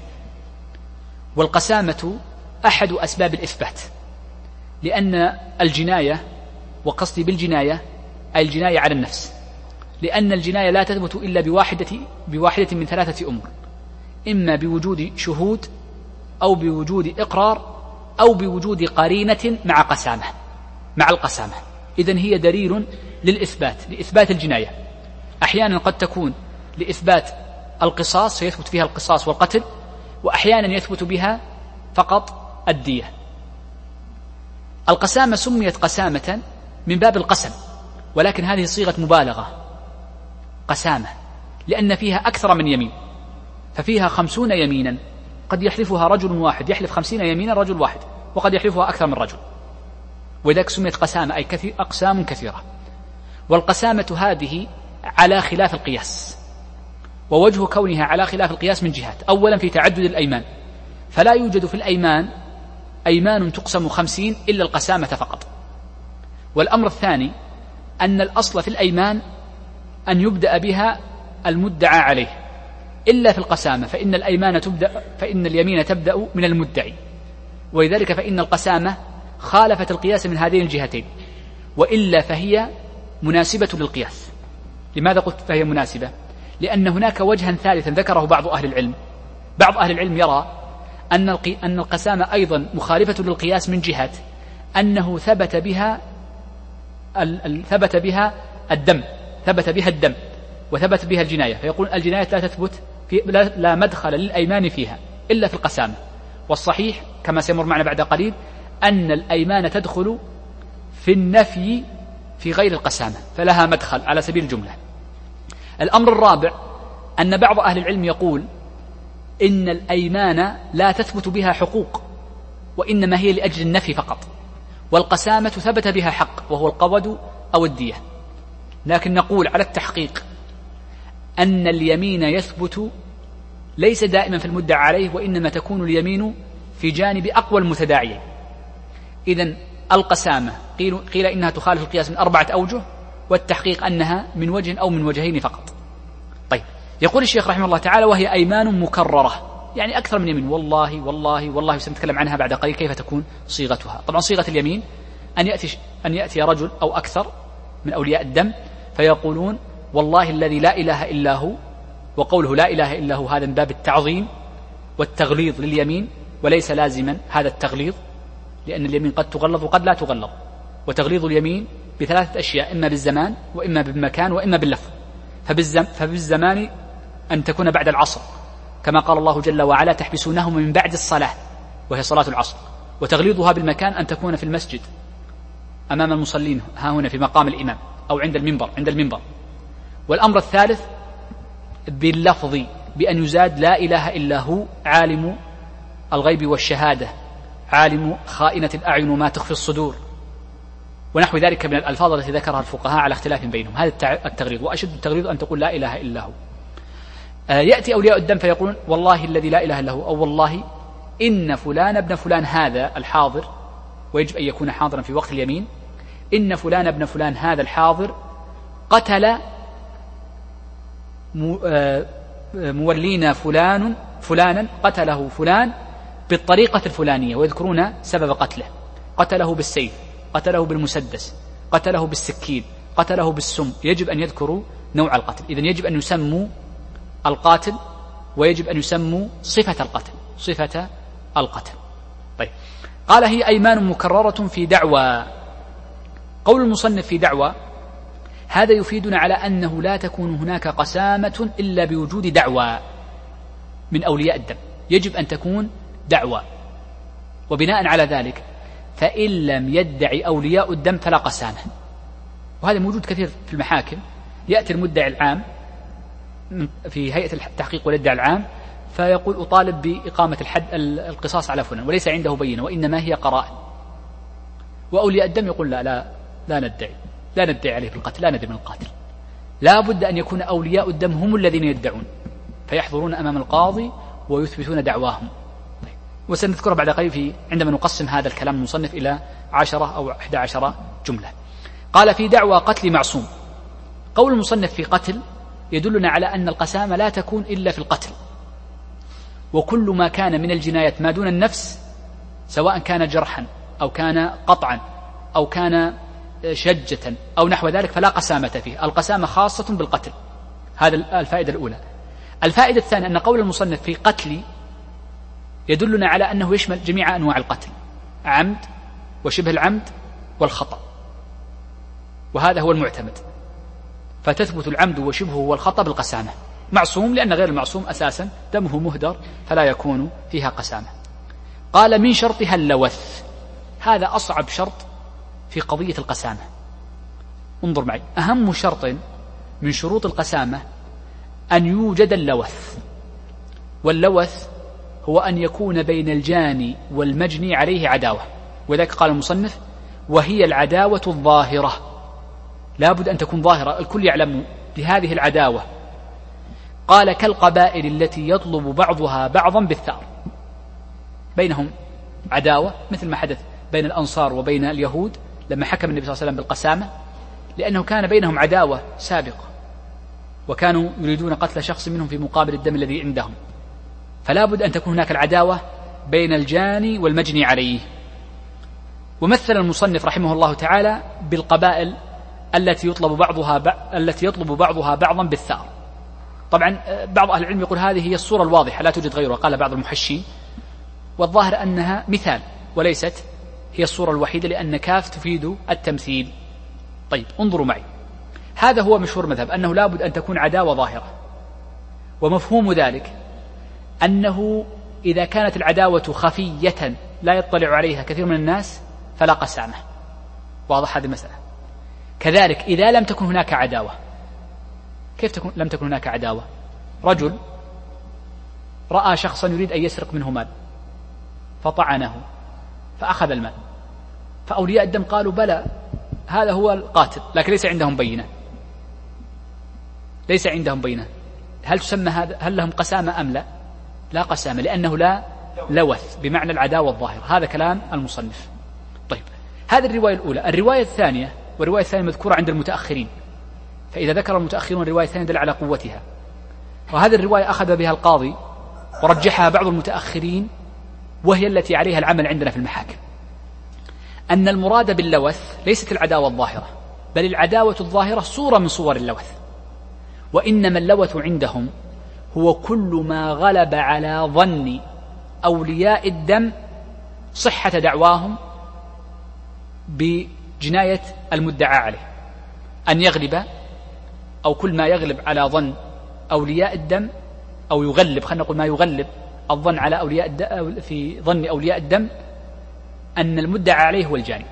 [SPEAKER 1] والقسامة أحد أسباب الإثبات، لأن الجناية، وقصدي بالجناية أي الجناية على النفس، لأن الجناية لا تثبت إلا بواحدة, بواحدة من ثلاثة أمور، إما بوجود شهود، أو بوجود إقرار، أو بوجود قرينة مع قسامة مع القسامة. إذن هي دليل للإثبات، لإثبات الجناية. أحيانا قد تكون لإثبات القصاص فيثبت فيها القصاص والقتل، وأحيانا يثبت بها فقط الدية. القسامة سميت قسامة من باب القسم، ولكن هذه صيغة مبالغة، قسامة، لأن فيها أكثر من يمين، ففيها خمسون يمينا، قد يحلفها رجل واحد، يحلف خمسين يمينا رجل واحد، وقد يحلفها أكثر من رجل، وذلك سميت قسامة، أي كثير، أقسام كثيرة. والقسامة هذه على خلاف القياس، ووجه كونها على خلاف القياس من جهات. أولا في تعدد الأيمان، فلا يوجد في الأيمان أيمان تقسم خمسين إلا القسامة فقط. والأمر الثاني أن الأصل في الأيمان أن يبدأ بها المدعى عليه، إلا في القسامة فإن الأيمان تبدأ فإن اليمين تبدأ من المدعي، ولذلك فإن القسامة خالفت القياس من هذين الجهتين، وإلا فهي مناسبة للقياس. لماذا قلت فهي مناسبة؟ لأن هناك وجها ثالثا ذكره بعض أهل العلم. بعض أهل العلم يرى أن أن القسامة أيضا مخالفة للقياس من جهة أنه ثبت بها ثبت بها الدم ثبت بها الدم وثبت بها الجناية، فيقول الجناية لا تثبت في لا, لا مدخل للأيمان فيها إلا في القسامة. والصحيح كما سيمر معنا بعد قليل أن الأيمان تدخل في النفي في غير القسامة، فلها مدخل على سبيل الجملة. الأمر الرابع أن بعض أهل العلم يقول إن الأيمان لا تثبت بها حقوق، وإنما هي لأجل النفي فقط، والقسامة ثبت بها حق وهو القود أو الدية. لكن نقول على التحقيق أن اليمين يثبت ليس دائما في المدعى عليه، وإنما تكون اليمين في جانب أقوى المتداعيين. إذن القسامة قيل, قيل إنها تخالف القياس من أربعة أوجه، والتحقيق أنها من وجه أو من وجهين فقط. طيب، يقول الشيخ رحمه الله تعالى وهي أيمان مكررة، يعني أكثر من يمين، والله والله والله، سنتكلم عنها بعد قليل كيف تكون صيغتها. طبعا صيغة اليمين أن يأتي, أن يأتي رجل أو أكثر من أولياء الدم فيقولون والله الذي لا إله إلا هو، وقوله لا إله إلا هو هذا من باب التعظيم والتغليظ لليمين، وليس لازما هذا التغليظ، لأن اليمين قد تغلظ وقد لا تغلظ. وتغليظ اليمين بثلاثة أشياء، إما بالزمان وإما بالمكان وإما باللفظ. فبالزم فبالزمان أن تكون بعد العصر، كما قال الله جل وعلا تحبسونهم من بعد الصلاة وهي صلاة العصر. وتغليظها بالمكان أن تكون في المسجد أمام المصلين، ها هنا في مقام الإمام، أو عند المنبر عند المنبر. والأمر الثالث باللفظ، بأن يزاد لا إله إلا هو عالم الغيب والشهادة، عالم خائنة الأعين وما تخفي الصدور، ونحو ذلك من الألفاظ التي ذكرها الفقهاء على اختلاف بينهم. هذا التغليظ، وأشد التغليظ أن تقول لا إله إلا هو. يأتي أولياء الدم فيقولون والله الذي لا إله إلا هو، أو والله إن فلان ابن فلان هذا الحاضر، ويجب أن يكون حاضرا في وقت اليمين، إن فلان ابن فلان هذا الحاضر قتل مولينا فلان فلانا، قتله فلان بالطريقة الفلانية، ويذكرون سبب قتله، قتله بالسيف، قتله بالمسدس، قتله بالسكين، قتله بالسم. يجب أن يذكروا نوع القتل. إذن يجب أن يسموا القاتل، ويجب أن يسموا صفة القتل، صفة القتل. طيب، قال هي أيمان مكررة في دعوى. قول المصنف في دعوى هذا يفيدنا على أنه لا تكون هناك قسامة إلا بوجود دعوى من أولياء الدم، يجب أن تكون دعوى. وبناء على ذلك فإن لم يدعي أولياء الدم فلا قسامة، وهذا موجود كثير في المحاكم. يأتي المدعي العام في هيئة التحقيق والادعاء العام فيقول أطالب بإقامة الحد القصاص على فلان، وليس عنده بينة وإنما هي قرائن، وأولياء الدم يقول لا لا لا ندعي لا ندعي عليه بالقتل، لا ندري من القاتل. لا بد أن يكون أولياء الدم هم الذين يدعون، فيحضرون أمام القاضي ويثبتون دعواهم. طيب. وسنذكر بعد قليل في عندما نقسم هذا الكلام المصنف إلى عشرة أو أحد عشر جملة. قال في دعوى قتل معصوم. قول المصنف في قتل يدلنا على أن القسامة لا تكون إلا في القتل، وكل ما كان من الجنايات ما دون النفس، سواء كان جرحا أو كان قطعا أو كان شجة أو نحو ذلك، فلا قسامة فيه. القسامة خاصة بالقتل. هذا الفائدة الأولى. الفائدة الثانية أن قول المصنف في قتل يدلنا على أنه يشمل جميع أنواع القتل، عمد وشبه العمد والخطأ، وهذا هو المعتمد. فتثبت العمد وشبهه والخطأ بالقسامة. معصوم لأن غير المعصوم أساسا دمه مهدر فلا يكون فيها قسامة. قال من شرطها اللوث. هذا أصعب شرط في قضية القسامة. انظر معي، أهم شرط من شروط القسامة أن يوجد اللوث، واللوث هو أن يكون بين الجاني والمجني عليه عداوة، وذلك قال المصنف وهي العداوة الظاهرة. لا بد أن تكون ظاهرة، الكل يعلم بهذه العداوة. قال كالقبائل التي يطلب بعضها بعضا بالثأر، بينهم عداوة مثل ما حدث بين الأنصار وبين اليهود لما حكم النبي صلى الله عليه وسلم بالقسامة، لأنه كان بينهم عداوة سابقة، وكانوا يريدون قتل شخص منهم في مقابل الدم الذي عندهم. فلا بد أن تكون هناك العداوة بين الجاني والمجني عليه. ومثل المصنف رحمه الله تعالى بالقبائل التي يطلب بعضها ب... التي يطلب بعضها بعضا بالثأر. طبعا بعض أهل العلم يقول هذه هي الصورة الواضحة لا توجد غيرها، قال بعض المحشين، والظاهر أنها مثال وليست هي الصورة الوحيدة، لأن كاف تفيد التمثيل. طيب انظروا معي، هذا هو مشهور مذهب أنه لا بد أن تكون عداوة ظاهرة، ومفهوم ذلك أنه إذا كانت العداوة خفية لا يطلع عليها كثير من الناس فلا قسامة. واضح هذه المسألة. كذلك إذا لم تكن هناك عداوة، كيف تكون لم تكن هناك عداوة؟ رجل رأى شخصا يريد أن يسرق منه مال فطعنه فأخذ المال، فأولياء الدم قالوا بلى هذا هو القاتل، لكن ليس عندهم بينة، ليس عندهم بينة. هل تسمى هذا هل لهم قسامة أم لا؟ لا قسامة، لأنه لا لوث بمعنى العداوة الظاهرة. هذا كلام المصنف. طيب، هذه الرواية الأولى. الرواية الثانية، والرواية الثانية مذكورة عند المتأخرين، فإذا ذكر المتأخرون الرواية الثانية دل على قوتها. وهذه الرواية أخذ بها القاضي ورجحها بعض المتأخرين، وهي التي عليها العمل عندنا في المحاكم، أن المراد باللوث ليست العداوة الظاهرة، بل العداوة الظاهرة صورة من صور اللوث، وإنما اللوث عندهم هو كل ما غلب على ظن أولياء الدم صحة دعواهم بجناية المدعى عليه، أن يغلب، أو كل ما يغلب على ظن أولياء الدم، أو يغلب، خلينا نقول ما يغلب الظن على أولياء الدم في ظن أولياء الدم أن المدعى عليه هو الجاني.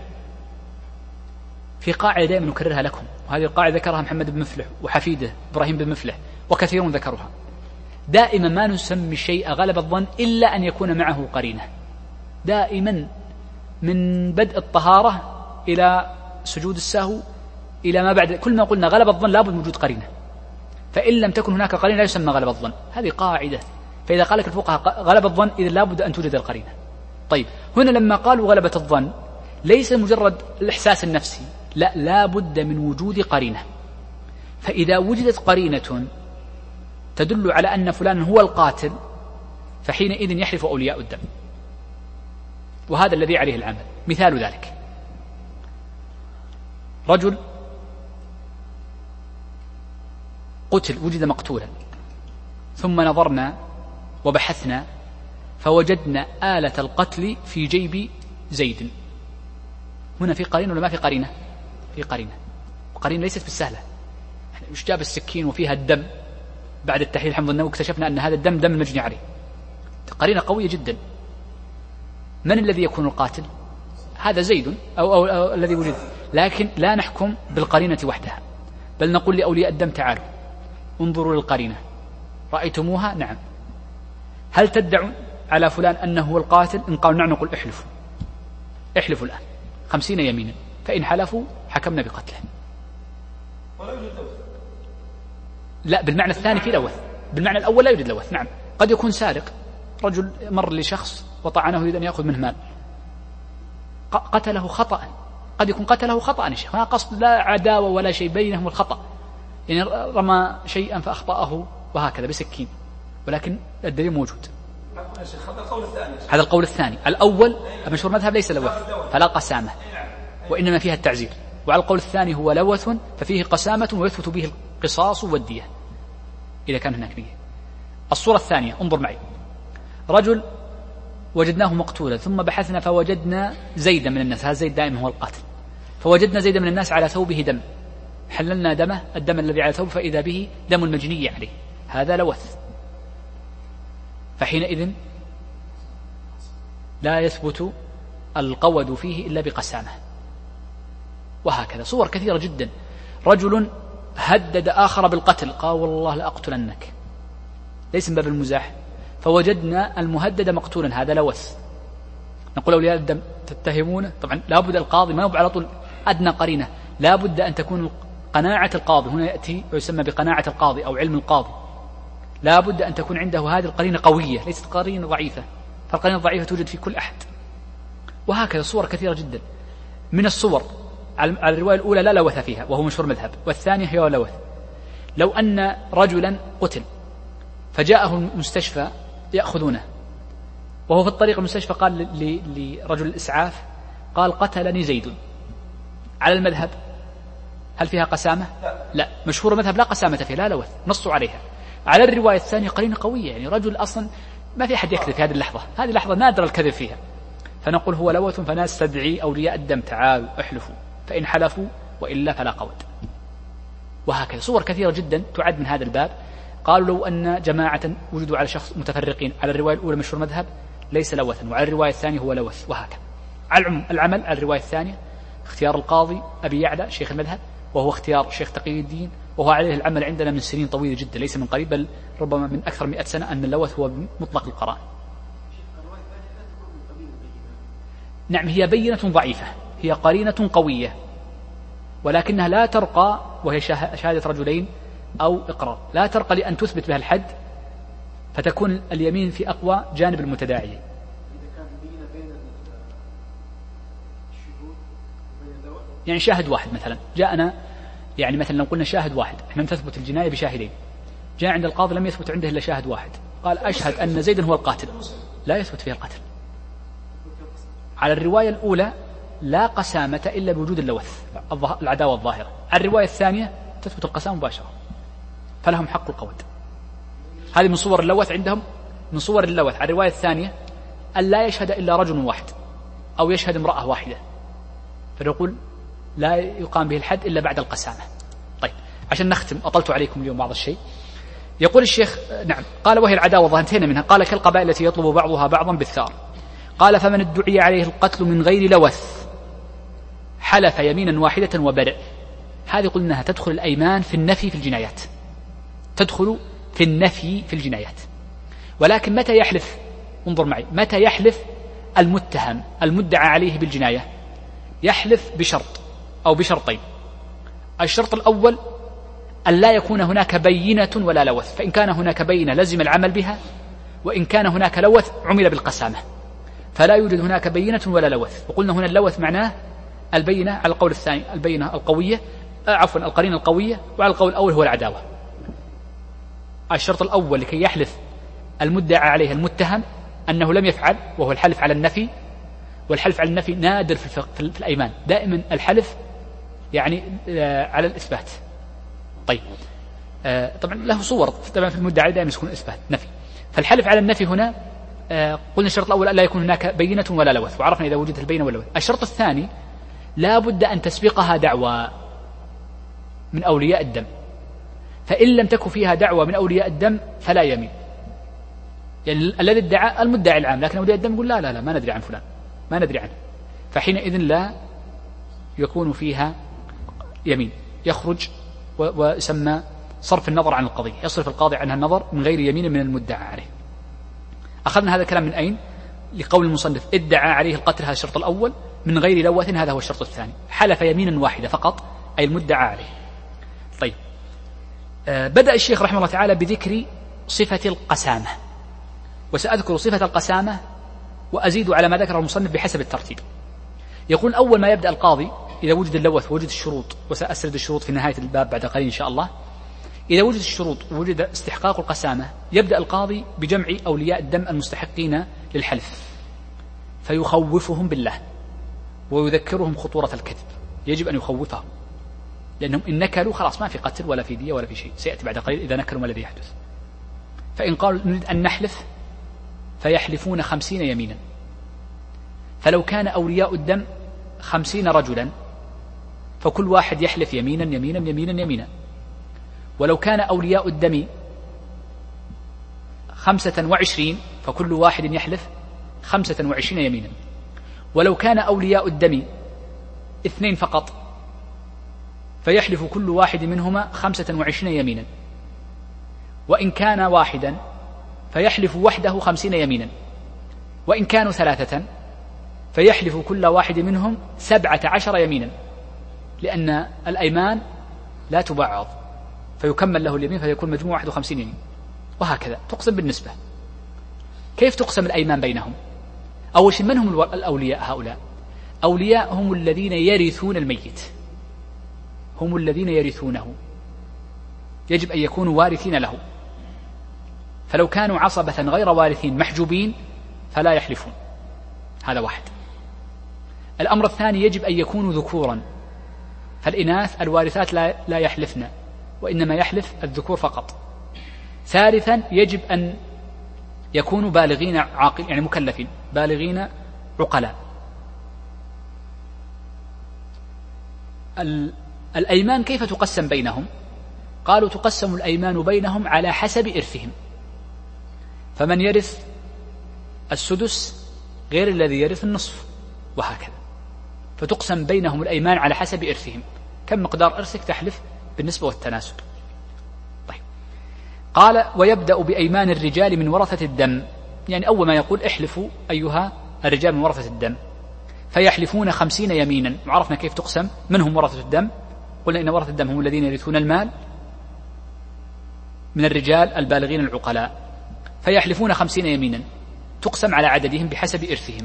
[SPEAKER 1] في قاعدة دائما نكررها لكم، وهذه القاعدة ذكرها محمد بن مفلح وحفيده إبراهيم بن مفلح وكثيرون ذكروها. دائما ما نسمي الشيء غلب الظن إلا أن يكون معه قرينة. دائما من بدء الطهارة إلى سجود السهو إلى ما بعد، كل ما قلنا غلب الظن لابد من وجود قرينة. فإن لم تكن هناك قرينة لا يسمى غلب الظن. هذه قاعدة. فإذا قال لك الفقهاء غلب الظن إذا لا بد أن توجد القرينة. طيب هنا لما قالوا غلبة الظن ليس مجرد الإحساس النفسي، لا، لا بد من وجود قرينة. فإذا وجدت قرينة تدل على أن فلان هو القاتل فحينئذ يحلف أولياء الدم، وهذا الذي عليه العمل. مثال ذلك رجل قتل، وجد مقتولا، ثم نظرنا وبحثنا فوجدنا آلة القتل في جيب زيد. هنا في قرينة ولا ما في قرينة؟ في قرينة، وقرينة ليست بالسهلة. مش جاب السكين وفيها الدم بعد التحليل الحمد لله واكتشفنا أن هذا الدم دم المجني عليه، قرينة قوية جدا. من الذي يكون القاتل؟ هذا زيد أو, أو, أو الذي وجد. لكن لا نحكم بالقرينة وحدها، بل نقول لأولياء الدم تعالوا انظروا للقرينة، رأيتموها؟ نعم. هل تدعوا على فلان أنه هو القاتل؟ إن قالوا نعم نقول احلفوا احلفوا الآن خمسين يمينا، فإن حلفوا حكمنا بقتله. لا، بالمعنى الثاني في لوث، بالمعنى الأول لا يوجد لوث. نعم، قد يكون سارق، رجل مر لشخص وطعنه يريد أن يأخذ منه مال، قتله خطأ، قد يكون قتله خطأ، ما قصد، لا عداوة ولا شيء بينهم الخطأ، يعني رمى شيئا فأخطأه وهكذا بسكين، ولكن الدليل موجود. هذا القول الثاني. الأول مشهور مذهب ليس لوث فلا قسامة، وإنما فيها التعزير. وعلى القول الثاني هو لوث ففيه قسامة ويثبت به القصاص والدية إذا كان هناك نية. الصورة الثانية، انظر معي، رجل وجدناه مقتولا ثم بحثنا فوجدنا زيدا من الناس، هذا زيد دائما هو القاتل، فوجدنا زيدا من الناس على ثوبه دم، حللنا دمه، الدم الذي على ثوبه فإذا به دم المجني عليه، هذا لوث. فحينئذ لا يثبت القود فيه إلا بقسامة. وهكذا صور كثيرة جدا. رجل هدد آخر بالقتل، قال والله لأقتلنك، ليس من باب المزاح، فوجدنا المهدد مقتولا، هذا لوث. نقول أولياء الدم تتهمونه، طبعا لا بد القاضي ما يبقى على طول أدنى قرينة، لا بد أن تكون قناعة القاضي، هنا يأتي ويسمى بقناعة القاضي أو علم القاضي، لا بد أن تكون عنده هذه القرينة قوية، ليست قرينة ضعيفة، فالقرينة الضعيفة توجد في كل أحد. وهكذا صور كثيرة جدا. من الصور على الرواية الأولى لا لوث فيها وهو مشهور مذهب، والثانية هي لوث. لو أن رجلا قتل فجاءه المستشفى يأخذونه، وهو في الطريق المستشفى قال لرجل الإسعاف، قال قتلني زيد، على المذهب هل فيها قسامة؟ لا، مشهور مذهب لا قسامة فيها، لا لوث، نصوا عليها. على الرواية الثانية قرينة قوية، يعني رجل أصلا ما في أحد يكذب في هذه اللحظة، هذه اللحظة نادر الكذب فيها، فنقول هو لوث، فنستدعي أولياء الدم تعالوا احلفوا، فإن حلفوا وإلا فلا قود. وهكذا صور كثيرة جدا تعد من هذا الباب. قالوا لو أن جماعة وجدوا على شخص متفرقين، على الرواية الأولى مشهور مذهب ليس لوثا، وعلى الرواية الثانية هو لوث. وهكذا على العمل على الرواية الثانية اختيار القاضي أبي يعلى شيخ المذهب، وهو اختيار شيخ تقي الدين، وهو عليه العمل عندنا من سنين طويلة جدا، ليس من قريب، بل ربما من أكثر من مئة سنة، أن اللوث هو مطلق القرائن. نعم، هي بينة ضعيفة، هي قرينة قوية، ولكنها لا ترقى، وهي شهادة رجلين أو إقرار، لا ترقى لأن تثبت بها الحد، فتكون اليمين في أقوى جانب المتداعي. يعني شاهد واحد مثلا جاءنا، يعني مثلا لو قلنا شاهد واحد، احنا تثبت الجناية بشاهدين، جاء عند القاضي لم يثبت عنده إلا شاهد واحد، قال أشهد أن زيدا هو القاتل، لا يثبت فيه القتل. على الرواية الأولى لا قسامة إلا بوجود اللوث، العداوة الظاهرة. على الرواية الثانية تثبت القسامة مباشرة، فلهم حق القود. هذه من صور اللوث عندهم، من صور اللوث. على الرواية الثانية أن لا يشهد إلا رجل واحد أو يشهد امرأة واحدة، فنقول لا يقام به الحد إلا بعد القسامة. طيب، عشان نختم، أطلت عليكم اليوم بعض الشيء. يقول الشيخ نعم، قال وهي العداوة ظاهرة، انتهينا منها. قال كالقبائل التي يطلب بعضها بعضا بالثار. قال فمن ادعي عليه القتل من غير لوث حلف يمينا واحدة وبرئ. هذه قلناها تدخل الأيمان في النفي في الجنايات، تدخل في النفي في الجنايات. ولكن متى يحلف؟ انظر معي، متى يحلف المتهم المدعى عليه بالجناية؟ يحلف بشرط أو بشرطين. الشرط الأول أن لا يكون هناك بينة ولا لوث، فإن كان هناك بينة لزم العمل بها، وإن كان هناك لوث عمل بالقسامة، فلا يوجد هناك بينة ولا لوث. وقلنا هنا اللوث معناه البينة على القول الثاني، البينة القوية، عفوا القرينة القوية، وعلى القول الأول هو العداوة. الشرط الأول لكي يحلف المدعى عليه المتهم أنه لم يفعل، وهو الحلف على النفي، والحلف على النفي نادر في, الفق... في الأيمان، دائما الحلف يعني على الإثبات. طيب طبعا له صور، طبعا في المدعى دائما يكون إثبات نفي، فالحلف على النفي هنا قلنا الشرط الأول لا يكون هناك بينة ولا لوث، وعرفنا إذا وجدت البينة ولا لوث. الشرط الثاني لا بد أن تسبقها دعوى من أولياء الدم، فإن لم تكن فيها دعوى من أولياء الدم فلا يمين. يعني الذي ادعى المدعي العام، لكن أولياء الدم يقول لا لا لا ما ندري عن فلان، ما ندري عنه، فحينئذ لا يكون فيها يمين، يخرج ويسمى صرف النظر عن القضية، يصرف القاضي عنها النظر من غير يمين من المدعى عليه. أخذنا هذا الكلام من أين؟ لقول المصنف ادعى عليه القتل، هذا الشرط الأول، من غير لوث هذا هو الشرط الثاني، حلف يمينا واحدة فقط أي المدعى عليه. طيب آه بدأ الشيخ رحمه الله تعالى بذكر صفة القسامة، وسأذكر صفة القسامة وأزيد على ما ذكر المصنف بحسب الترتيب. يقول أول ما يبدأ القاضي إذا وجد اللوث ووجد الشروط، وسأسرد الشروط في نهاية الباب بعد قليل إن شاء الله. إذا وجد الشروط ووجد استحقاق القسامة يبدأ القاضي بجمع أولياء الدم المستحقين للحلف، فيخوفهم بالله ويذكرهم خطورة الكذب، يجب أن يخوفهم، لأنهم إن نكلوا خلاص ما في قتل ولا في دية ولا في شيء، سيأتي بعد قليل إذا نكلوا ما الذي يحدث. فإن قالوا نريد أن نحلف فيحلفون خمسين يمينا، فلو كان أولياء الدم خمسين رجلا فكل واحد يحلف يمينا يمينا يمينا يمينا، ولو كان أولياء الدم خمسة وعشرين فكل واحد يحلف خمسة وعشرين يمينا، ولو كان أولياء الدم اثنين فقط فيحلف كل واحد منهما خمسة وعشرين يمينا، وإن كان واحدا فيحلف وحده خمسين يمينا، وإن كانوا ثلاثة فيحلف كل واحد منهم سبعة عشر يمينا، لأن الأيمان لا تبعض فيكمل له اليمين فيكون مجموع واحد وخمسين يمين. وهكذا تقسم بالنسبة. كيف تقسم الأيمان بينهم؟ أول شيء من هم الأولياء؟ هؤلاء أولياء هم الذين يرثون الميت، هم الذين يرثونه، يجب أن يكونوا وارثين له، فلو كانوا عصبة غير وارثين محجوبين فلا يحلفون. هذا واحد. الأمر الثاني يجب أن يكونوا ذكورا، فالإناث الوارثات لا, لا يحلفن، وإنما يحلف الذكور فقط. ثالثا يجب أن يكونوا بالغين عاقل، يعني مكلفين بالغين عقلاء. الأيمان كيف تقسم بينهم؟ قالوا تقسم الأيمان بينهم على حسب إرثهم، فمن يرث السدس غير الذي يرث النصف، وهكذا، فتقسم بينهم الأيمان على حسب إرثهم، كم مقدار إرثك تحلف بالنسبة والتناسب. طيب قال ويبدأ بأيمان الرجال من ورثة الدم، يعني أول ما يقول احلفوا أيها الرجال من ورثة الدم، فيحلفون خمسين يمينا. وعرفنا كيف تقسم، من هم ورثة الدم؟ قلنا إن ورثة الدم هم الذين يرثون المال من الرجال البالغين العقلاء، فيحلفون خمسين يمينا، تقسم على عددهم بحسب إرثهم.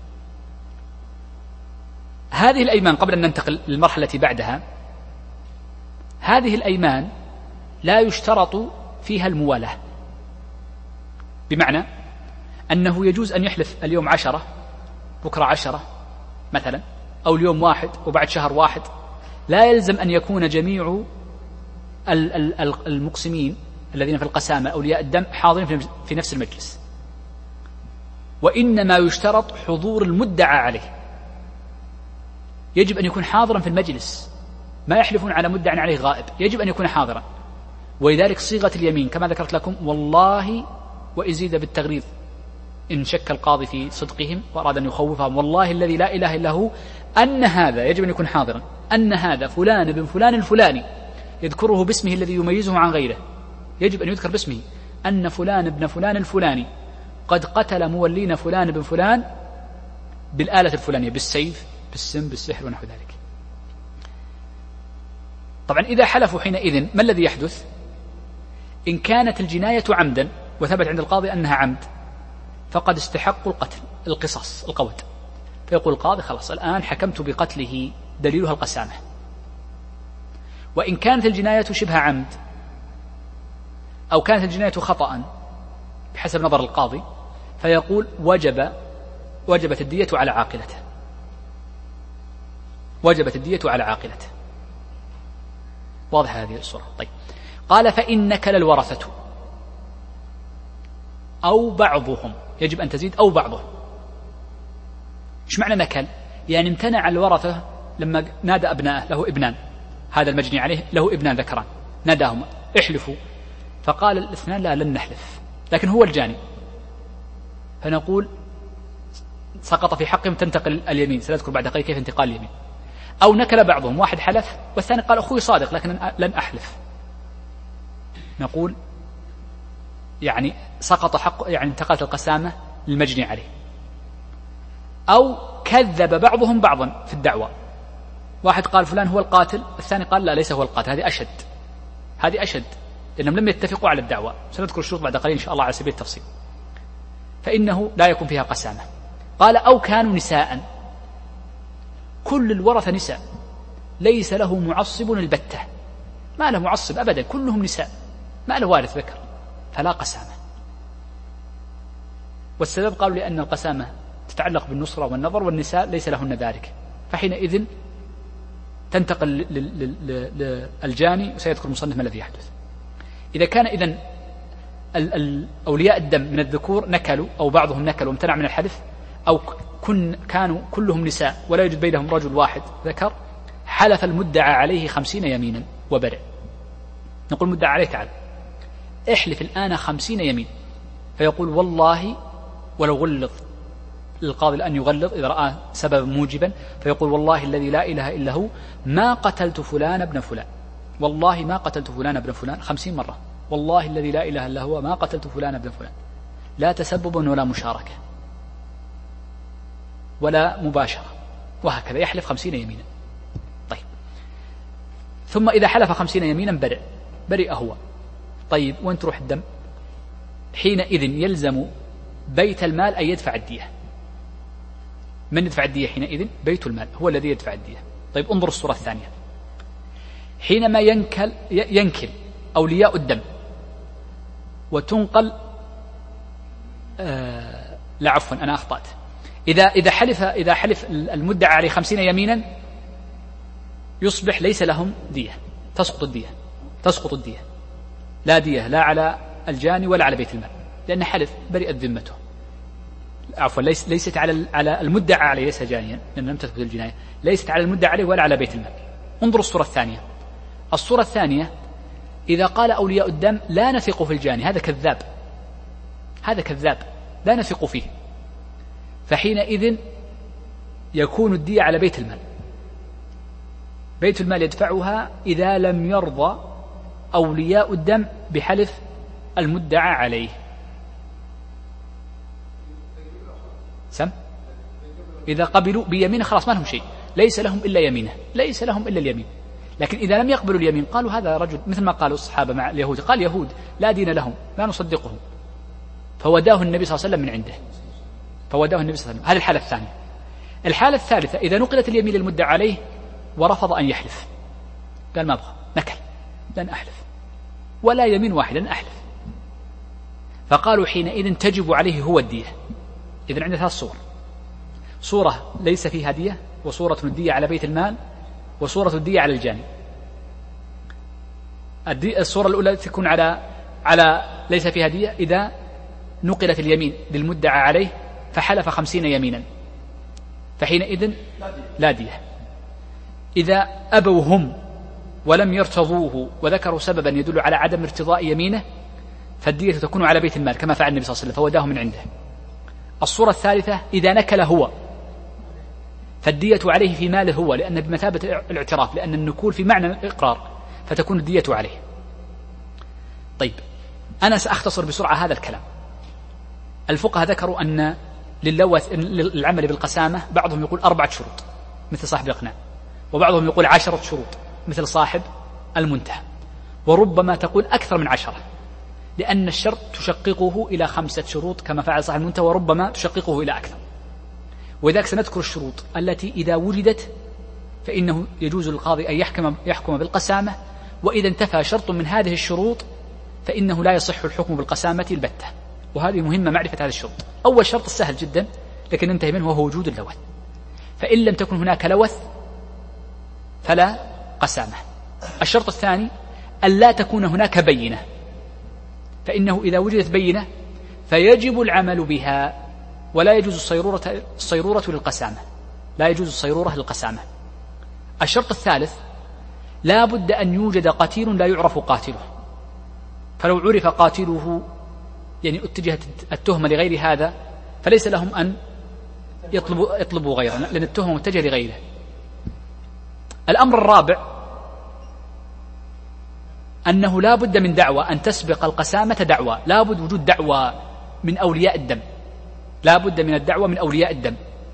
[SPEAKER 1] هذه الأيمان قبل أن ننتقل للمرحلة التي بعدها، هذه الأيمان لا يشترط فيها الموالاة، بمعنى أنه يجوز أن يحلف اليوم عشرة بكرة عشرة مثلا، أو اليوم واحد وبعد شهر واحد، لا يلزم أن يكون جميع المقسمين الذين في القسامة أولياء الدم حاضرين في نفس المجلس، وإنما يشترط حضور المدعى عليه، يجب أن يكون حاضرا في المجلس، ما يحلفون على مدعى عليه غائب، يجب أن يكون حاضرا. ولذلك صيغة اليمين كما ذكرت لكم والله وإزيد بالتغليظ إن شك القاضي في صدقهم وأراد أن يخوفهم، والله الذي لا إله إلا هو أن هذا، يجب أن يكون حاضرا، أن هذا فلان بن فلان الفلاني، يذكره باسمه الذي يميزه عن غيره، يجب أن يذكر باسمه، أن فلان بن فلان الفلاني قد قتل مولين فلان بن فلان بالآلة الفلانية، بالسيف بالسم بالسحر ونحو ذلك. طبعا إذا حلفوا حينئذ ما الذي يحدث؟ إن كانت الجناية عمدا وثبت عند القاضي أنها عمد فقد استحقوا القتل، القصاص، القود، فيقول القاضي خلاص الآن حكمت بقتله دليلها القسامة. وإن كانت الجناية شبه عمد أو كانت الجناية خطأ بحسب نظر القاضي فيقول وجب وجبت الدية على عاقلته، وجبت الدية على عاقلته. واضح هذه الصورة؟ طيب. قال فإن نكل الورثة أو بعضهم، يجب أن تزيد أو بعضهم. إيش معنى نكل؟ يعني امتنع الورثة لما نادى أبناءه، له ابنان، هذا المجني عليه له ابنان ذكران، ناداهما احلفوا، فقال الاثنان لا لن نحلف، لكن هو الجاني، فنقول سقط في حقهم تنتقل اليمين، سنذكر بعد قليل كيف انتقال اليمين. أو نكل بعضهم، واحد حلف والثاني قال أخوي صادق لكن لن أحلف، نقول يعني سقط حق، يعني انتقلت القسامة للمجني عليه. أو كذب بعضهم بعضا في الدعوة، واحد قال فلان هو القاتل، الثاني قال لا ليس هو القاتل، هذه أشد، هذه أشد لأنهم لم يتفقوا على الدعوة، سنذكر الشروط بعد قليل إن شاء الله على سبيل التفصيل، فإنه لا يكون فيها قسامة. قال أو كانوا نساء، كل الورثة نساء، ليس له معصب البتة، ما له معصب أبدا، كلهم نساء، ما له وارث ذكر، فلا قسامة. والسبب قالوا لأن القسامة تتعلق بالنصرة والنظر، والنساء ليس لهن ذلك، فحينئذ تنتقل للجاني، وسيذكر المصنف ما الذي يحدث. إذا كان إذن أولياء الدم من الذكور نكلوا أو بعضهم نكلوا وامتنع من الحلف، أو كن كانوا كلهم نساء ولا يوجد بينهم رجل واحد ذكر، حلف المدعى عليه خمسين يمينا وبرئ. نقول مدعى عليه تعال احلف الآن خمسين يمين، فيقول والله، ولو غلظ للقاضي الآن يغلظ إذا رأى سببا موجبا، فيقول والله الذي لا إله إلا هو ما قتلت فلان ابن فلان، والله ما قتلت فلان ابن فلان خمسين مرة، والله الذي لا إله إلا هو ما قتلت فلان ابن فلان، لا تسبب ولا مشاركة ولا مباشرة، وهكذا يحلف خمسين يمينا. طيب. ثم إذا حلف خمسين يمينا برئ، برئ هو. طيب وين تروح الدم؟ حينئذ يلزم بيت المال أن يدفع الدية. من يدفع الدية حينئذ؟ بيت المال هو الذي يدفع الدية. طيب انظر الصورة الثانية، حينما ينكل ينكل أولياء الدم وتنقل آه لا عفوا أنا أخطأت، إذا إذا حلف إذا حلف المدعى عليه خمسين يمينا يصبح ليس لهم دية، تسقط الدية، تسقط الدية، لا دية لا على الجاني ولا على بيت المال، لأن حلف برئت ذمته، عفوا ليس ليست على على المدعى عليه، ليس جانيا لأن لم تثبت الجناية، ليست على المدعى عليه ولا على بيت المال. انظروا الصورة الثانية، الصورة الثانية إذا قال أولياء الدم لا نثق في الجاني، هذا كذاب، هذا كذاب لا نثق فيه، فحينئذ يكون الدية على بيت المال، بيت المال يدفعها إذا لم يرضى أولياء الدم بحلف المدعى عليه. سم إذا قبلوا بيمين خلاص ما لهم شيء، ليس لهم إلا يمينه، ليس لهم إلا اليمين. لكن إذا لم يقبلوا اليمين قالوا هذا رجل مثل ما قالوا الصحابة مع اليهود، قال يهود لا دين لهم لا نصدقهم، فوداه النبي صلى الله عليه وسلم من عنده، فوداه النبي صلى الله عليه وسلم. هذه الحالة الثانية. الحالة الثالثة إذا نقلت اليمين للمدعى عليه ورفض أن يحلف، قال ما أبغى، نكل، لن أحلف ولا يمين واحد، لن أحلف، فقالوا حينئذ تجب عليه هو الدية. إذن عندنا ثلاث صور، صورة ليس فيها دية، وصورة الدية على بيت المال، وصورة الدية على الجاني. الصورة الأولى تكون على على ليس فيها دية إذا نقلت اليمين للمدعى عليه فحلف خمسين يمينا، فحينئذ لا دية. إذا أبوا هم ولم يرتضوه وذكروا سببا يدل على عدم ارتضاء يمينه فالدية تكون على بيت المال كما فعل النبي صلى الله عليه وسلم فوداه من عنده. الصورة الثالثة إذا نكل هو فالدية عليه في ماله هو، لأن بمثابة الاعتراف، لأن النكول في معنى الإقرار، فتكون الدية عليه. طيب أنا سأختصر بسرعة هذا الكلام. الفقهاء ذكروا أن للوث للعمل بالقسامة بعضهم يقول أربعة شروط مثل صاحب الإقناع، وبعضهم يقول عشرة شروط مثل صاحب المنتهى، وربما تقول أكثر من عشرة، لأن الشرط تشققه إلى خمسة شروط كما فعل صاحب المنتهى، وربما تشققه إلى أكثر. وذلك سنذكر الشروط التي إذا وجدت فإنه يجوز للقاضي أن يحكم, يحكم بالقسامة، وإذا انتفى شرط من هذه الشروط فإنه لا يصح الحكم بالقسامة البتة. وهذه مهمة معرفة هذه الشروط. أول شرط السهل جدا لكن ننتهي منه وهو وجود اللوث، فإن لم تكن هناك لوث فلا قسامة. الشرط الثاني أن لا تكون هناك بينة، فإنه إذا وجدت بينة فيجب العمل بها، ولا يجوز الصيرورة, الصيرورة للقسامة، لا يجوز الصيرورة للقسامة. الشرط الثالث لا بد أن يوجد قتيل لا يعرف قاتله، فلو عرف قاتله يعني اتجهت التهمة لغير هذا فليس لهم أن يطلبوا, يطلبوا غيره، لأن التهمة متجهة لغيره. الأمر الرابع أنه لا بد من دعوى أن تسبق القسامة دعوى، لا بد وجود دعوى من أولياء الدم، لا بد من الدعوى من أولياء الدم.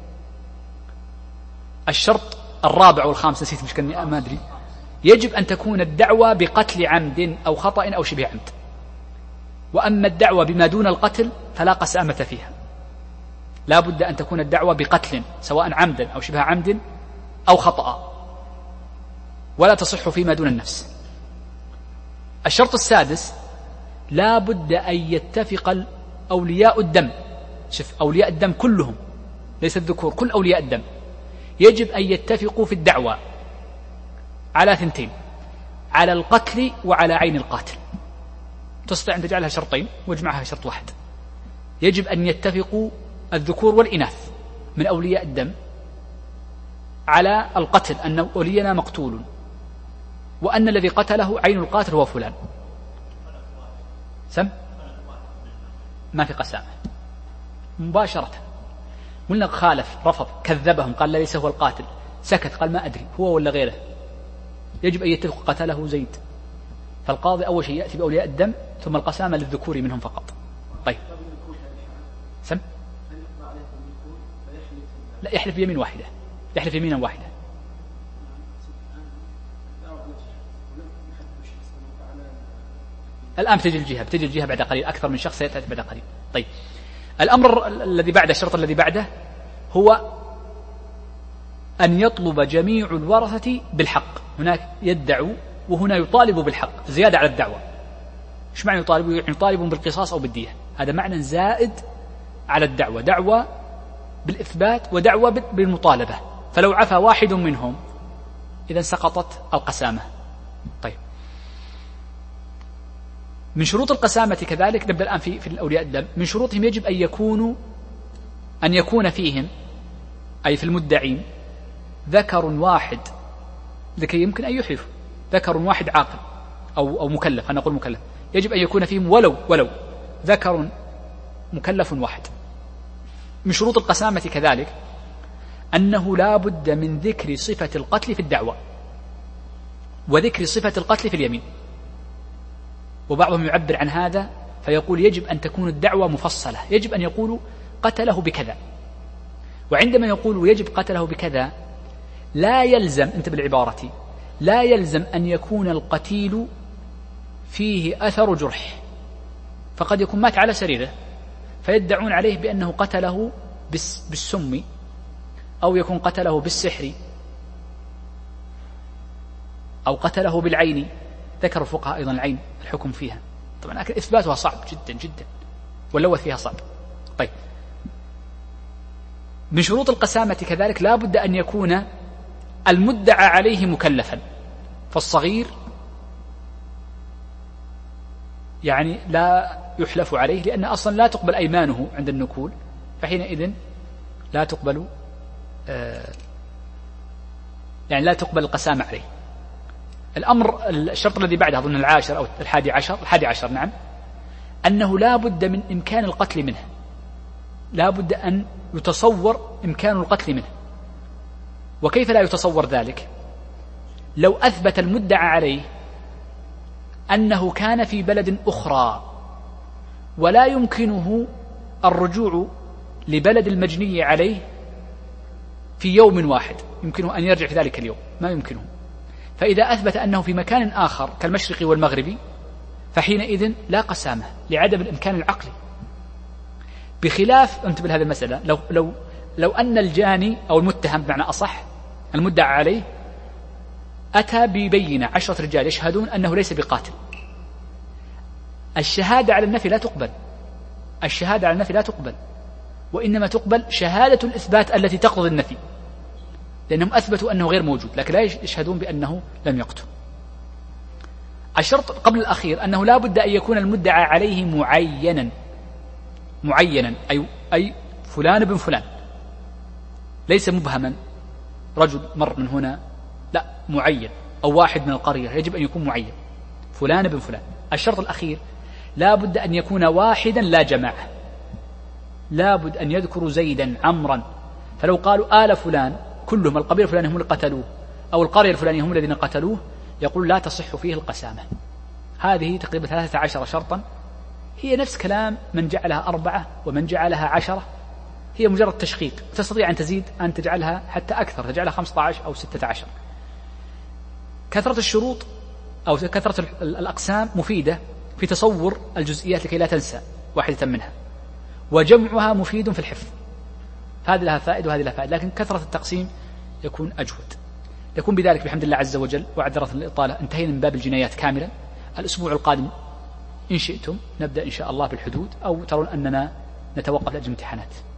[SPEAKER 1] الشرط الرابع والخامس نسيت مش كان ما أدري، يجب أن تكون الدعوى بقتل عمد أو خطأ أو شبه عمد، وأما الدعوى بما دون القتل فلا قسامة فيها، لا بد أن تكون الدعوى بقتل سواء عمدا أو شبه عمد أو خطأ، ولا تصح فيما دون النفس. الشرط السادس لا بد أن يتفق أولياء الدم، شوف أولياء الدم كلهم ليس الذكور، كل أولياء الدم يجب أن يتفقوا في الدعوى على ثنتين، على القتل وعلى عين القاتل. تستطيع أن تجعلها شرطين واجمعها شرط واحد. يجب أن يتفقوا الذكور والإناث من أولياء الدم على القتل، أن ولينا مقتول وأن الذي قتله عين القاتل هو فلان. سم ما في قسامة مباشرة. قلنا خالف رفض كذبهم قال ليس هو القاتل، سكت قال ما أدري هو ولا غيره، يجب أن يتفق قتله زيد. فالقاضي أول شيء يأتي بأولياء الدم ثم القسامة للذكور منهم فقط. طيب سم لا يحلف بيمين واحدة، يحلف يمينا واحدة. الآن بتجي الجهة بتجي الجهة بعد قليل، أكثر من شخص سيأتي بعد قليل. طيب الأمر الذي بعده، الشرط الذي بعده هو أن يطلب جميع الورثة بالحق. هناك يدعو وهنا يطالب بالحق زيادة على الدعوة. إيش معنى يطالب؟ يعني يطالب بالقصاص أو بالدية، هذا معنى زائد على الدعوة، دعوة بالإثبات ودعوة بالمطالبة. فلو عفى واحد منهم إذا سقطت القسامة. طيب من شروط القسامة كذلك، نبدأ الآن في, في الأولياء الدم. من شروطهم يجب أن يكونوا أن يكون فيهم أي في المدعين ذكر واحد لكي يمكن أن يحلف، ذكر واحد عاقل أو, أو مكلف، أنا أقول مكلف، يجب أن يكون فيهم ولو ولو ذكر مكلف واحد. من شروط القسامة كذلك أنه لا بد من ذكر صفة القتل في الدعوة وذكر صفة القتل في اليمين. وبعضهم يعبر عن هذا فيقول يجب أن تكون الدعوة مفصلة، يجب أن يقولوا قتله بكذا. وعندما يقولوا يجب قتله بكذا لا يلزم، انت بالعبارة لا يلزم أن يكون القتيل فيه أثر جرح، فقد يكون مات على سريره فيدعون عليه بأنه قتله بالسم أو يكون قتله بالسحر أو قتله بالعين. ذكر الفقهاء أيضا العين الحكم فيها، طبعا لكن إثباتها صعب جدا جدا واللوث فيها صعب. طيب من شروط القسامة كذلك لا بد أن يكون المدعى عليه مكلفا، فالصغير يعني لا يحلف عليه لأن أصلا لا تقبل أيمانه عند النكول، فحينئذ لا تقبل آه يعني لا تقبل القسامة عليه. الأمر الشرط الذي بعده أظن العاشر أو الحادي عشر الحادي عشر نعم، أنه لا بد من إمكان القتل منه، لا بد أن يتصور إمكان القتل منه. وكيف لا يتصور ذلك؟ لو أثبت المدعى عليه أنه كان في بلد أخرى ولا يمكنه الرجوع لبلد المجني عليه في يوم واحد، يمكنه أن يرجع في ذلك اليوم، ما يمكنه، فإذا أثبت أنه في مكان آخر كالمشرق والمغرب فحينئذ لا قسامة لعدم الإمكان العقلي. بخلاف، انتبه لهذه المسألة، لو, لو, لو أن الجاني أو المتهم بمعنى أصح المدعى عليه أتى ببينة عشرة رجال يشهدون أنه ليس بقاتل، الشهادة على النفي لا تقبل، الشهادة على النفي لا تقبل، وإنما تقبل شهادة الإثبات التي تقتضي النفي، لأنهم أثبتوا أنه غير موجود لكن لا يشهدون بأنه لم يقتل. الشرط قبل الأخير أنه لا بد أن يكون المدعى عليه معينا معينا أي, أي فلان بن فلان، ليس مبهما رجل مر من هنا، لا، معين، أو واحد من القرية، يجب أن يكون معين فلان بن فلان. الشرط الأخير لا بد أن يكون واحدا لا جماعة، لا بد أن يذكروا زيدا عمرا، فلو قالوا آل فلان كلهم القبيلة الفلانية هم اللي قتلوه أو القرية الفلانية هم الذين قتلوه يقول لا تصح فيه القسامة. هذه تقريبا ثلاثة عشر شرطا، هي نفس كلام من جعلها أربعة ومن جعلها عشرة، هي مجرد تشقيق، تستطيع أن تزيد أن تجعلها حتى أكثر، تجعلها خمسة عشر أو ستة عشر. كثرة الشروط أو كثرة الأقسام مفيدة في تصور الجزئيات لكي لا تنسى واحدة منها، وجمعها مفيد في الحفظ، هذه لها فائدة وهذه لها فائدة، لكن كثرة التقسيم يكون أجود. يكون بذلك بحمد الله عز وجل وعذرة الإطالة انتهينا من باب الجنايات كاملا. الأسبوع القادم إن شئتم نبدأ إن شاء الله بالحدود، أو ترون أننا نتوقف لأجل الامتحانات.